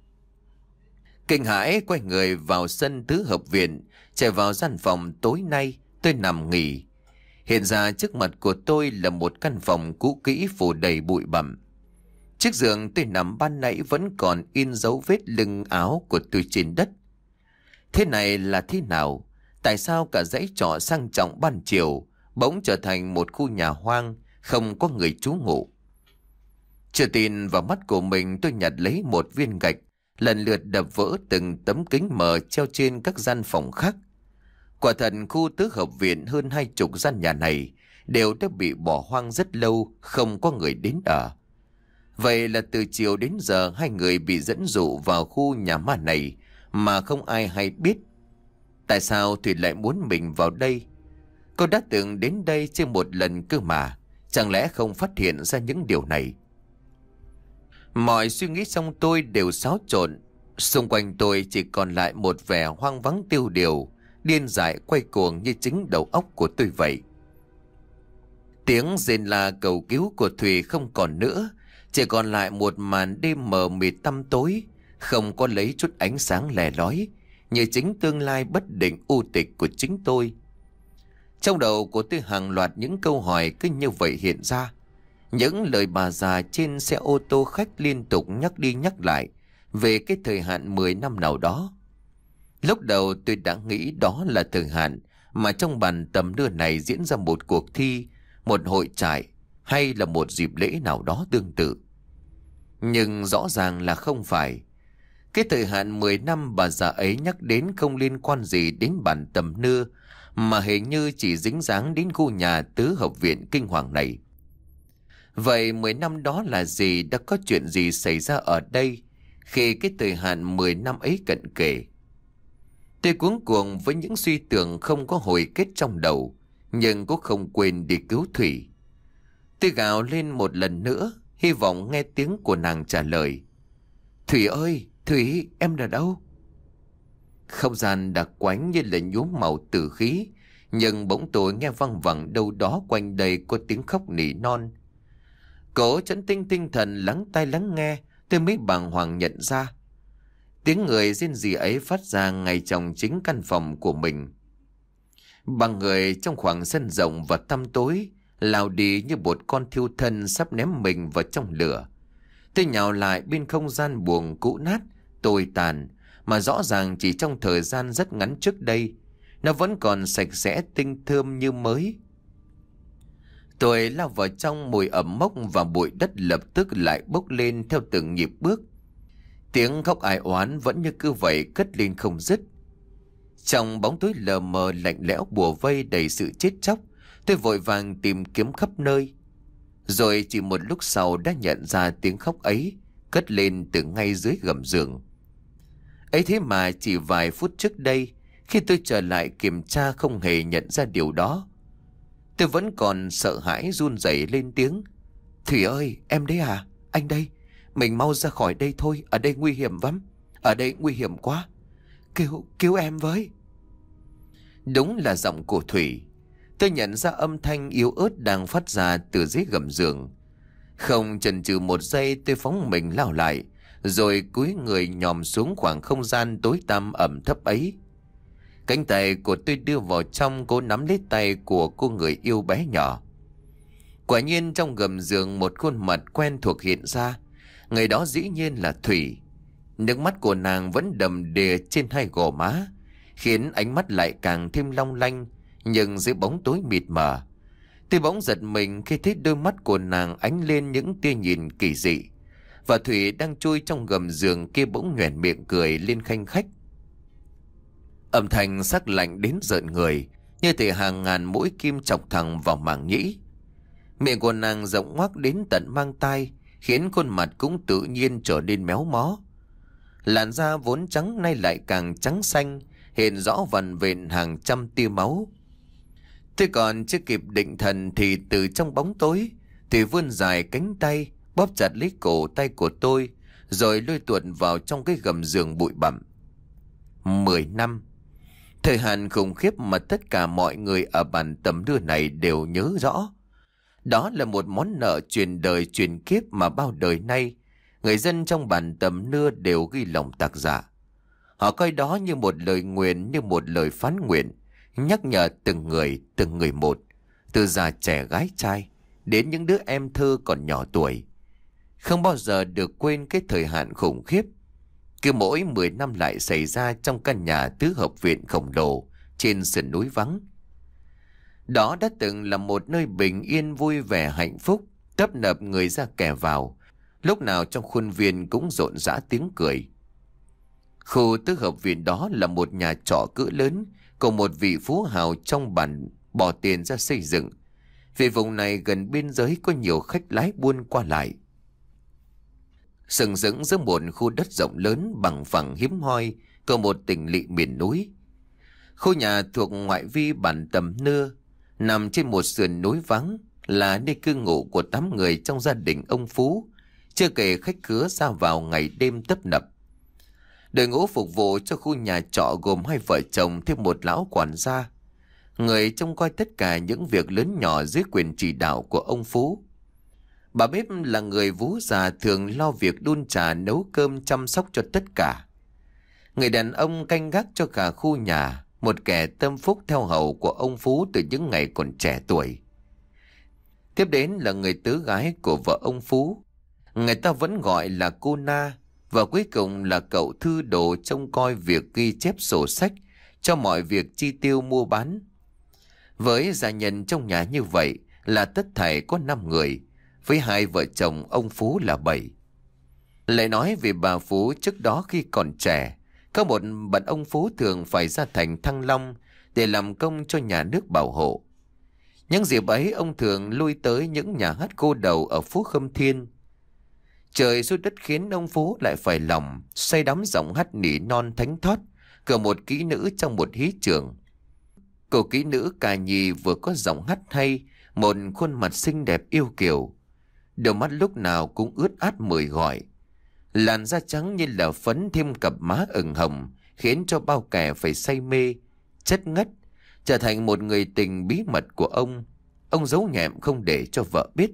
Kinh hãi quay người vào sân tứ hợp viện, chạy vào gian phòng tối nay tôi nằm nghỉ. Hiện ra trước mặt của tôi là một căn phòng cũ kỹ phủ đầy bụi bặm. Chiếc giường tôi nằm ban nãy vẫn còn in dấu vết lưng áo của tôi trên đất. Thế này là thế nào? Tại sao cả dãy trọ sang trọng ban chiều bỗng trở thành một khu nhà hoang, không có người trú ngụ? Chưa tin vào mắt của mình, tôi nhặt lấy một viên gạch, lần lượt đập vỡ từng tấm kính mờ treo trên các gian phòng khác. Quả thật khu tứ hợp viện hơn hai chục gian nhà này đều đã bị bỏ hoang rất lâu, không có người đến ở. Vậy là từ chiều đến giờ hai người bị dẫn dụ vào khu nhà ma này mà không ai hay biết. Tại sao Thủy lại muốn mình vào đây? Cô đã từng đến đây chưa một lần cơ mà, chẳng lẽ không phát hiện ra những điều này? Mọi suy nghĩ trong tôi đều xáo trộn. Xung quanh tôi chỉ còn lại một vẻ hoang vắng tiêu điều, điên dại quay cuồng như chính đầu óc của tôi vậy. Tiếng rên la cầu cứu của Thủy không còn nữa, chỉ còn lại một màn đêm mờ mịt tăm tối, không có lấy chút ánh sáng lẻ lói, như chính tương lai bất định u tịch của chính tôi. Trong đầu của tôi hàng loạt những câu hỏi cứ như vậy hiện ra. Những lời bà già trên xe ô tô khách liên tục nhắc đi nhắc lại về cái thời hạn mười năm nào đó. Lúc đầu tôi đã nghĩ đó là thời hạn mà trong bàn tầm đưa này diễn ra một cuộc thi, một hội trại hay là một dịp lễ nào đó tương tự. Nhưng rõ ràng là không phải. Cái thời hạn mười năm bà già ấy nhắc đến không liên quan gì đến bàn tầm nưa, mà hình như chỉ dính dáng đến khu nhà tứ hợp viện kinh hoàng này. Vậy mười năm đó là gì? Đã có chuyện gì xảy ra ở đây khi cái thời hạn mười năm ấy cận kề? Tôi cuống cuồng với những suy tưởng không có hồi kết trong đầu, nhưng cũng không quên đi cứu Thủy. Tôi gào lên một lần nữa, hy vọng nghe tiếng của nàng trả lời. Thủy ơi, Thủy, em ở đâu? Không gian đặc quánh như là nhuốm màu tử khí, nhưng bỗng tôi nghe văng vẳng đâu đó quanh đây có tiếng khóc nỉ non. Cố chấn tinh tinh thần lắng tai lắng nghe, tôi mới bàng hoàng nhận ra tiếng người rên rỉ ấy phát ra ngay trong chính căn phòng của mình. Bằng người trong khoảng sân rộng và tăm tối lao đi như một con thiêu thân sắp ném mình vào trong lửa. Tôi nhào lại bên không gian buồng cũ nát, tồi tàn, mà rõ ràng chỉ trong thời gian rất ngắn trước đây, nó vẫn còn sạch sẽ tinh thơm như mới. Tôi lao vào trong, mùi ẩm mốc và bụi đất lập tức lại bốc lên theo từng nhịp bước. Tiếng khóc ai oán vẫn như cứ vậy cất lên không dứt. Trong bóng tối lờ mờ lạnh lẽo bùa vây đầy sự chết chóc, tôi vội vàng tìm kiếm khắp nơi. Rồi chỉ một lúc sau đã nhận ra tiếng khóc ấy cất lên từ ngay dưới gầm giường. Ấy thế mà chỉ vài phút trước đây, khi tôi trở lại kiểm tra không hề nhận ra điều đó. Tôi vẫn còn sợ hãi run rẩy lên tiếng. Thủy ơi, em đấy à? Anh đây. Mình mau ra khỏi đây thôi, ở đây nguy hiểm lắm. Ở đây nguy hiểm quá. Cứu, cứu em với. Đúng là giọng của Thủy. Tôi nhận ra âm thanh yếu ớt đang phát ra từ dưới gầm giường. Không chần chừ một giây, tôi phóng mình lao lại, rồi cúi người nhòm xuống khoảng không gian tối tăm ẩm thấp ấy. Cánh tay của tôi đưa vào trong, cố nắm lấy tay của cô người yêu bé nhỏ. Quả nhiên trong gầm giường một khuôn mặt quen thuộc hiện ra. Người đó dĩ nhiên là Thủy. Nước mắt của nàng vẫn đầm đìa trên hai gò má, khiến ánh mắt lại càng thêm long lanh, nhưng dưới bóng tối mịt mờ. Tôi bỗng giật mình khi thấy đôi mắt của nàng ánh lên những tia nhìn kỳ dị. Và Thủy đang chui trong gầm giường kia bỗng nhoẻn miệng cười lên khanh khách. Âm thanh sắc lạnh đến rợn người, như thể hàng ngàn mũi kim chọc thẳng vào màng nhĩ. Miệng của nàng rộng ngoác đến tận mang tai, khiến khuôn mặt cũng tự nhiên trở nên méo mó. Làn da vốn trắng nay lại càng trắng xanh, hiện rõ vằn vện hàng trăm tia máu. Tôi còn chưa kịp định thần thì từ trong bóng tối, Thủy vươn dài cánh tay, bóp chặt lấy cổ tay của tôi, rồi lôi tuột vào trong cái gầm giường bụi bặm. Mười năm. Thời hạn khủng khiếp mà tất cả mọi người ở bản tầm đưa này đều nhớ rõ. Đó là một món nợ truyền đời truyền kiếp mà bao đời nay người dân trong bản tầm nưa đều ghi lòng tạc dạ. Họ coi đó như một lời nguyền, như một lời phán nguyện, nhắc nhở từng người, từng người một, từ già trẻ gái trai đến những đứa em thơ còn nhỏ tuổi. Không bao giờ được quên cái thời hạn khủng khiếp. Cứ mỗi mười năm lại xảy ra trong căn nhà tứ hợp viện khổng lồ trên sườn núi vắng. Đó đã từng là một nơi bình yên vui vẻ hạnh phúc, tấp nập người ra kẻ vào. Lúc nào trong khuôn viên cũng rộn rã tiếng cười. Khu tứ hợp viện đó là một nhà trọ cỡ lớn của một vị phú hào trong bản bỏ tiền ra xây dựng. Vì vùng này gần biên giới có nhiều khách lái buôn qua lại. Sừng sững giữa một khu đất rộng lớn bằng phẳng hiếm hoi của một tỉnh lỵ miền núi. Khu nhà thuộc ngoại vi bản Tầm Nưa, nằm trên một sườn núi vắng, là nơi cư ngụ của tám người trong gia đình ông Phú, chưa kể khách khứa ra vào ngày đêm tấp nập. Đội ngũ phục vụ cho khu nhà trọ gồm hai vợ chồng thêm một lão quản gia, người trông coi tất cả những việc lớn nhỏ dưới quyền chỉ đạo của ông Phú. Bà bếp là người vú già thường lo việc đun trà nấu cơm chăm sóc cho tất cả. Người đàn ông canh gác cho cả khu nhà, một kẻ tâm phúc theo hầu của ông Phú từ những ngày còn trẻ tuổi. Tiếp đến là người tứ gái của vợ ông Phú, người ta vẫn gọi là cô Na. Và cuối cùng là cậu thư đồ trông coi việc ghi chép sổ sách cho mọi việc chi tiêu mua bán. Với gia nhân trong nhà như vậy là tất thảy có năm người, với hai vợ chồng ông Phú là bảy. Lại nói về bà Phú, trước đó khi còn trẻ, có một bận ông Phú thường phải ra thành Thăng Long để làm công cho nhà nước bảo hộ. Những dịp ấy ông thường lui tới những nhà hát cô đầu ở Phú Khâm Thiên. Trời xui đất khiến ông Phú lại phải lòng say đắm giọng hát nỉ non thánh thót của một kỹ nữ trong một hí trường. Cô kỹ nữ Cà Nhì vừa có giọng hát hay, một khuôn mặt xinh đẹp yêu kiều, đôi mắt lúc nào cũng ướt át mời gọi, làn da trắng như là phấn thêm cặp má ửng hồng, khiến cho bao kẻ phải say mê, chất ngất, trở thành một người tình bí mật của ông. Ông giấu nhẹm không để cho vợ biết.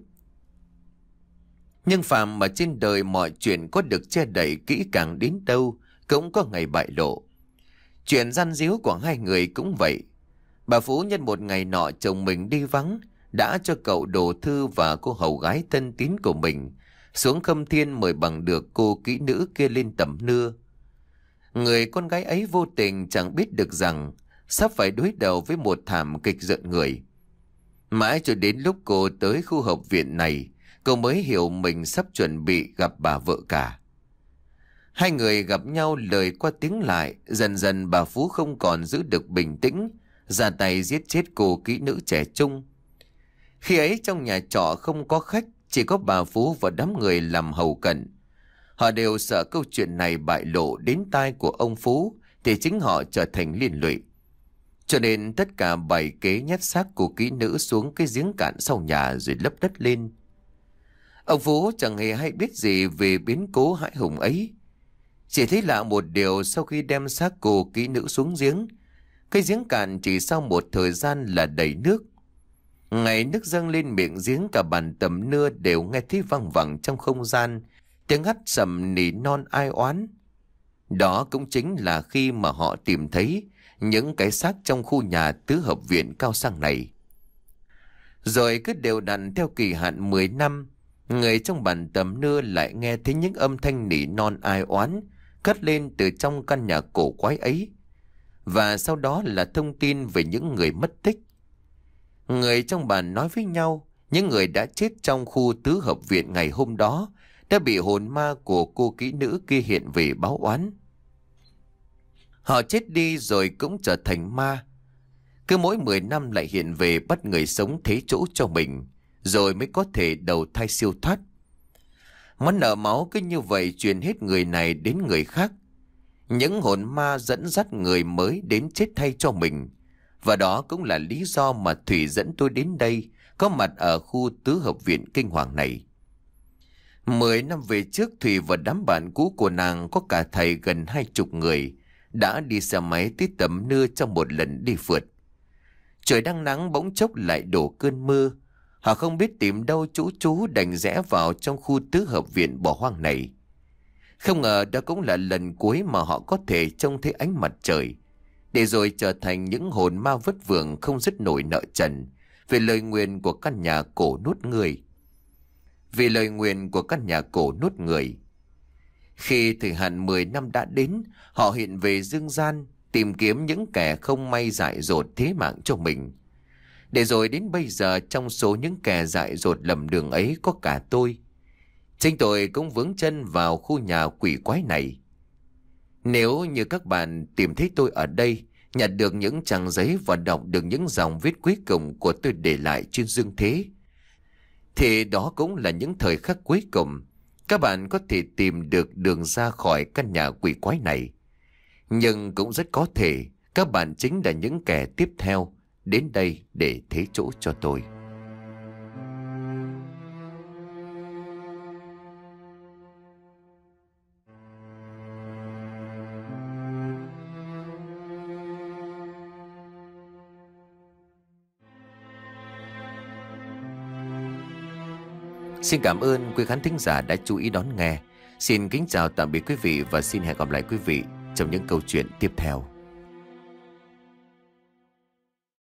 Nhưng phàm mà trên đời mọi chuyện có được che đậy kỹ càng đến đâu cũng có ngày bại lộ. Chuyện gian díu của hai người cũng vậy. Bà Phú nhân một ngày nọ chồng mình đi vắng, đã cho cậu đồ thư và cô hầu gái thân tín của mình xuống Khâm Thiên mời bằng được cô kỹ nữ kia lên Tầm Nưa. Người con gái ấy vô tình chẳng biết được rằng sắp phải đối đầu với một thảm kịch giận người. Mãi cho đến lúc cô tới khu hợp viện này, cô mới hiểu mình sắp chuẩn bị gặp bà vợ cả. Hai người gặp nhau lời qua tiếng lại, dần dần bà Phú không còn giữ được bình tĩnh, ra tay giết chết cô kỹ nữ trẻ trung. Khi ấy trong nhà trọ không có khách, chỉ có bà Phú và đám người làm hầu cận. Họ đều sợ câu chuyện này bại lộ đến tai của ông Phú thì chính họ trở thành liên lụy. Cho nên tất cả bày kế nhét xác của kỹ nữ xuống cái giếng cạn sau nhà rồi lấp đất lên. Ông Phú chẳng hề hay biết gì về biến cố hãi hùng ấy. Chỉ thấy lạ một điều, sau khi đem xác cô kỹ nữ xuống giếng, cái giếng cạn chỉ sau một thời gian là đầy nước. Ngày nước dâng lên miệng giếng, cả bàn tầm nưa đều nghe thấy văng vẳng trong không gian tiếng hắt sầm nỉ non ai oán. Đó cũng chính là khi mà họ tìm thấy những cái xác trong khu nhà tứ hợp viện cao sang này. Rồi cứ đều đặn theo kỳ hạn mười năm, người trong bàn tầm nưa lại nghe thấy những âm thanh nỉ non ai oán cất lên từ trong căn nhà cổ quái ấy. Và sau đó là thông tin về những người mất tích. Người trong bàn nói với nhau, những người đã chết trong khu tứ hợp viện ngày hôm đó đã bị hồn ma của cô kỹ nữ kia hiện về báo oán. Họ chết đi rồi cũng trở thành ma. Cứ mỗi mười năm lại hiện về bắt người sống thế chỗ cho mình, rồi mới có thể đầu thai siêu thoát. Món nợ máu cứ như vậy truyền hết người này đến người khác. Những hồn ma dẫn dắt người mới đến chết thay cho mình. Và đó cũng là lý do mà Thủy dẫn tôi đến đây, có mặt ở khu tứ hợp viện kinh hoàng này. Mười năm về trước, Thủy và đám bạn cũ của nàng có cả thầy gần hai chục người đã đi xe máy tới tầm nưa trong một lần đi phượt. Trời đang nắng bỗng chốc lại đổ cơn mưa. Họ không biết tìm đâu trú trú đành rẽ vào trong khu tứ hợp viện bỏ hoang này. Không ngờ đó cũng là lần cuối mà họ có thể trông thấy ánh mặt trời, để rồi trở thành những hồn ma vất vưởng không dứt nổi nợ trần về lời nguyền của căn nhà cổ nuốt người. Vì lời nguyền của căn nhà cổ nuốt người. Khi thời hạn mười năm đã đến, họ hiện về dương gian tìm kiếm những kẻ không may dại dột thế mạng cho mình. Để rồi đến bây giờ, trong số những kẻ dại dột lầm đường ấy có cả tôi. Chính tôi cũng vướng chân vào khu nhà quỷ quái này. Nếu như các bạn tìm thấy tôi ở đây, nhặt được những trang giấy và đọc được những dòng viết cuối cùng của tôi để lại trên dương thế, thì đó cũng là những thời khắc cuối cùng các bạn có thể tìm được đường ra khỏi căn nhà quỷ quái này. Nhưng cũng rất có thể các bạn chính là những kẻ tiếp theo đến đây để thế chỗ cho tôi. Xin cảm ơn quý khán thính giả đã chú ý đón nghe. Xin kính chào tạm biệt quý vị và xin hẹn gặp lại quý vị trong những câu chuyện tiếp theo.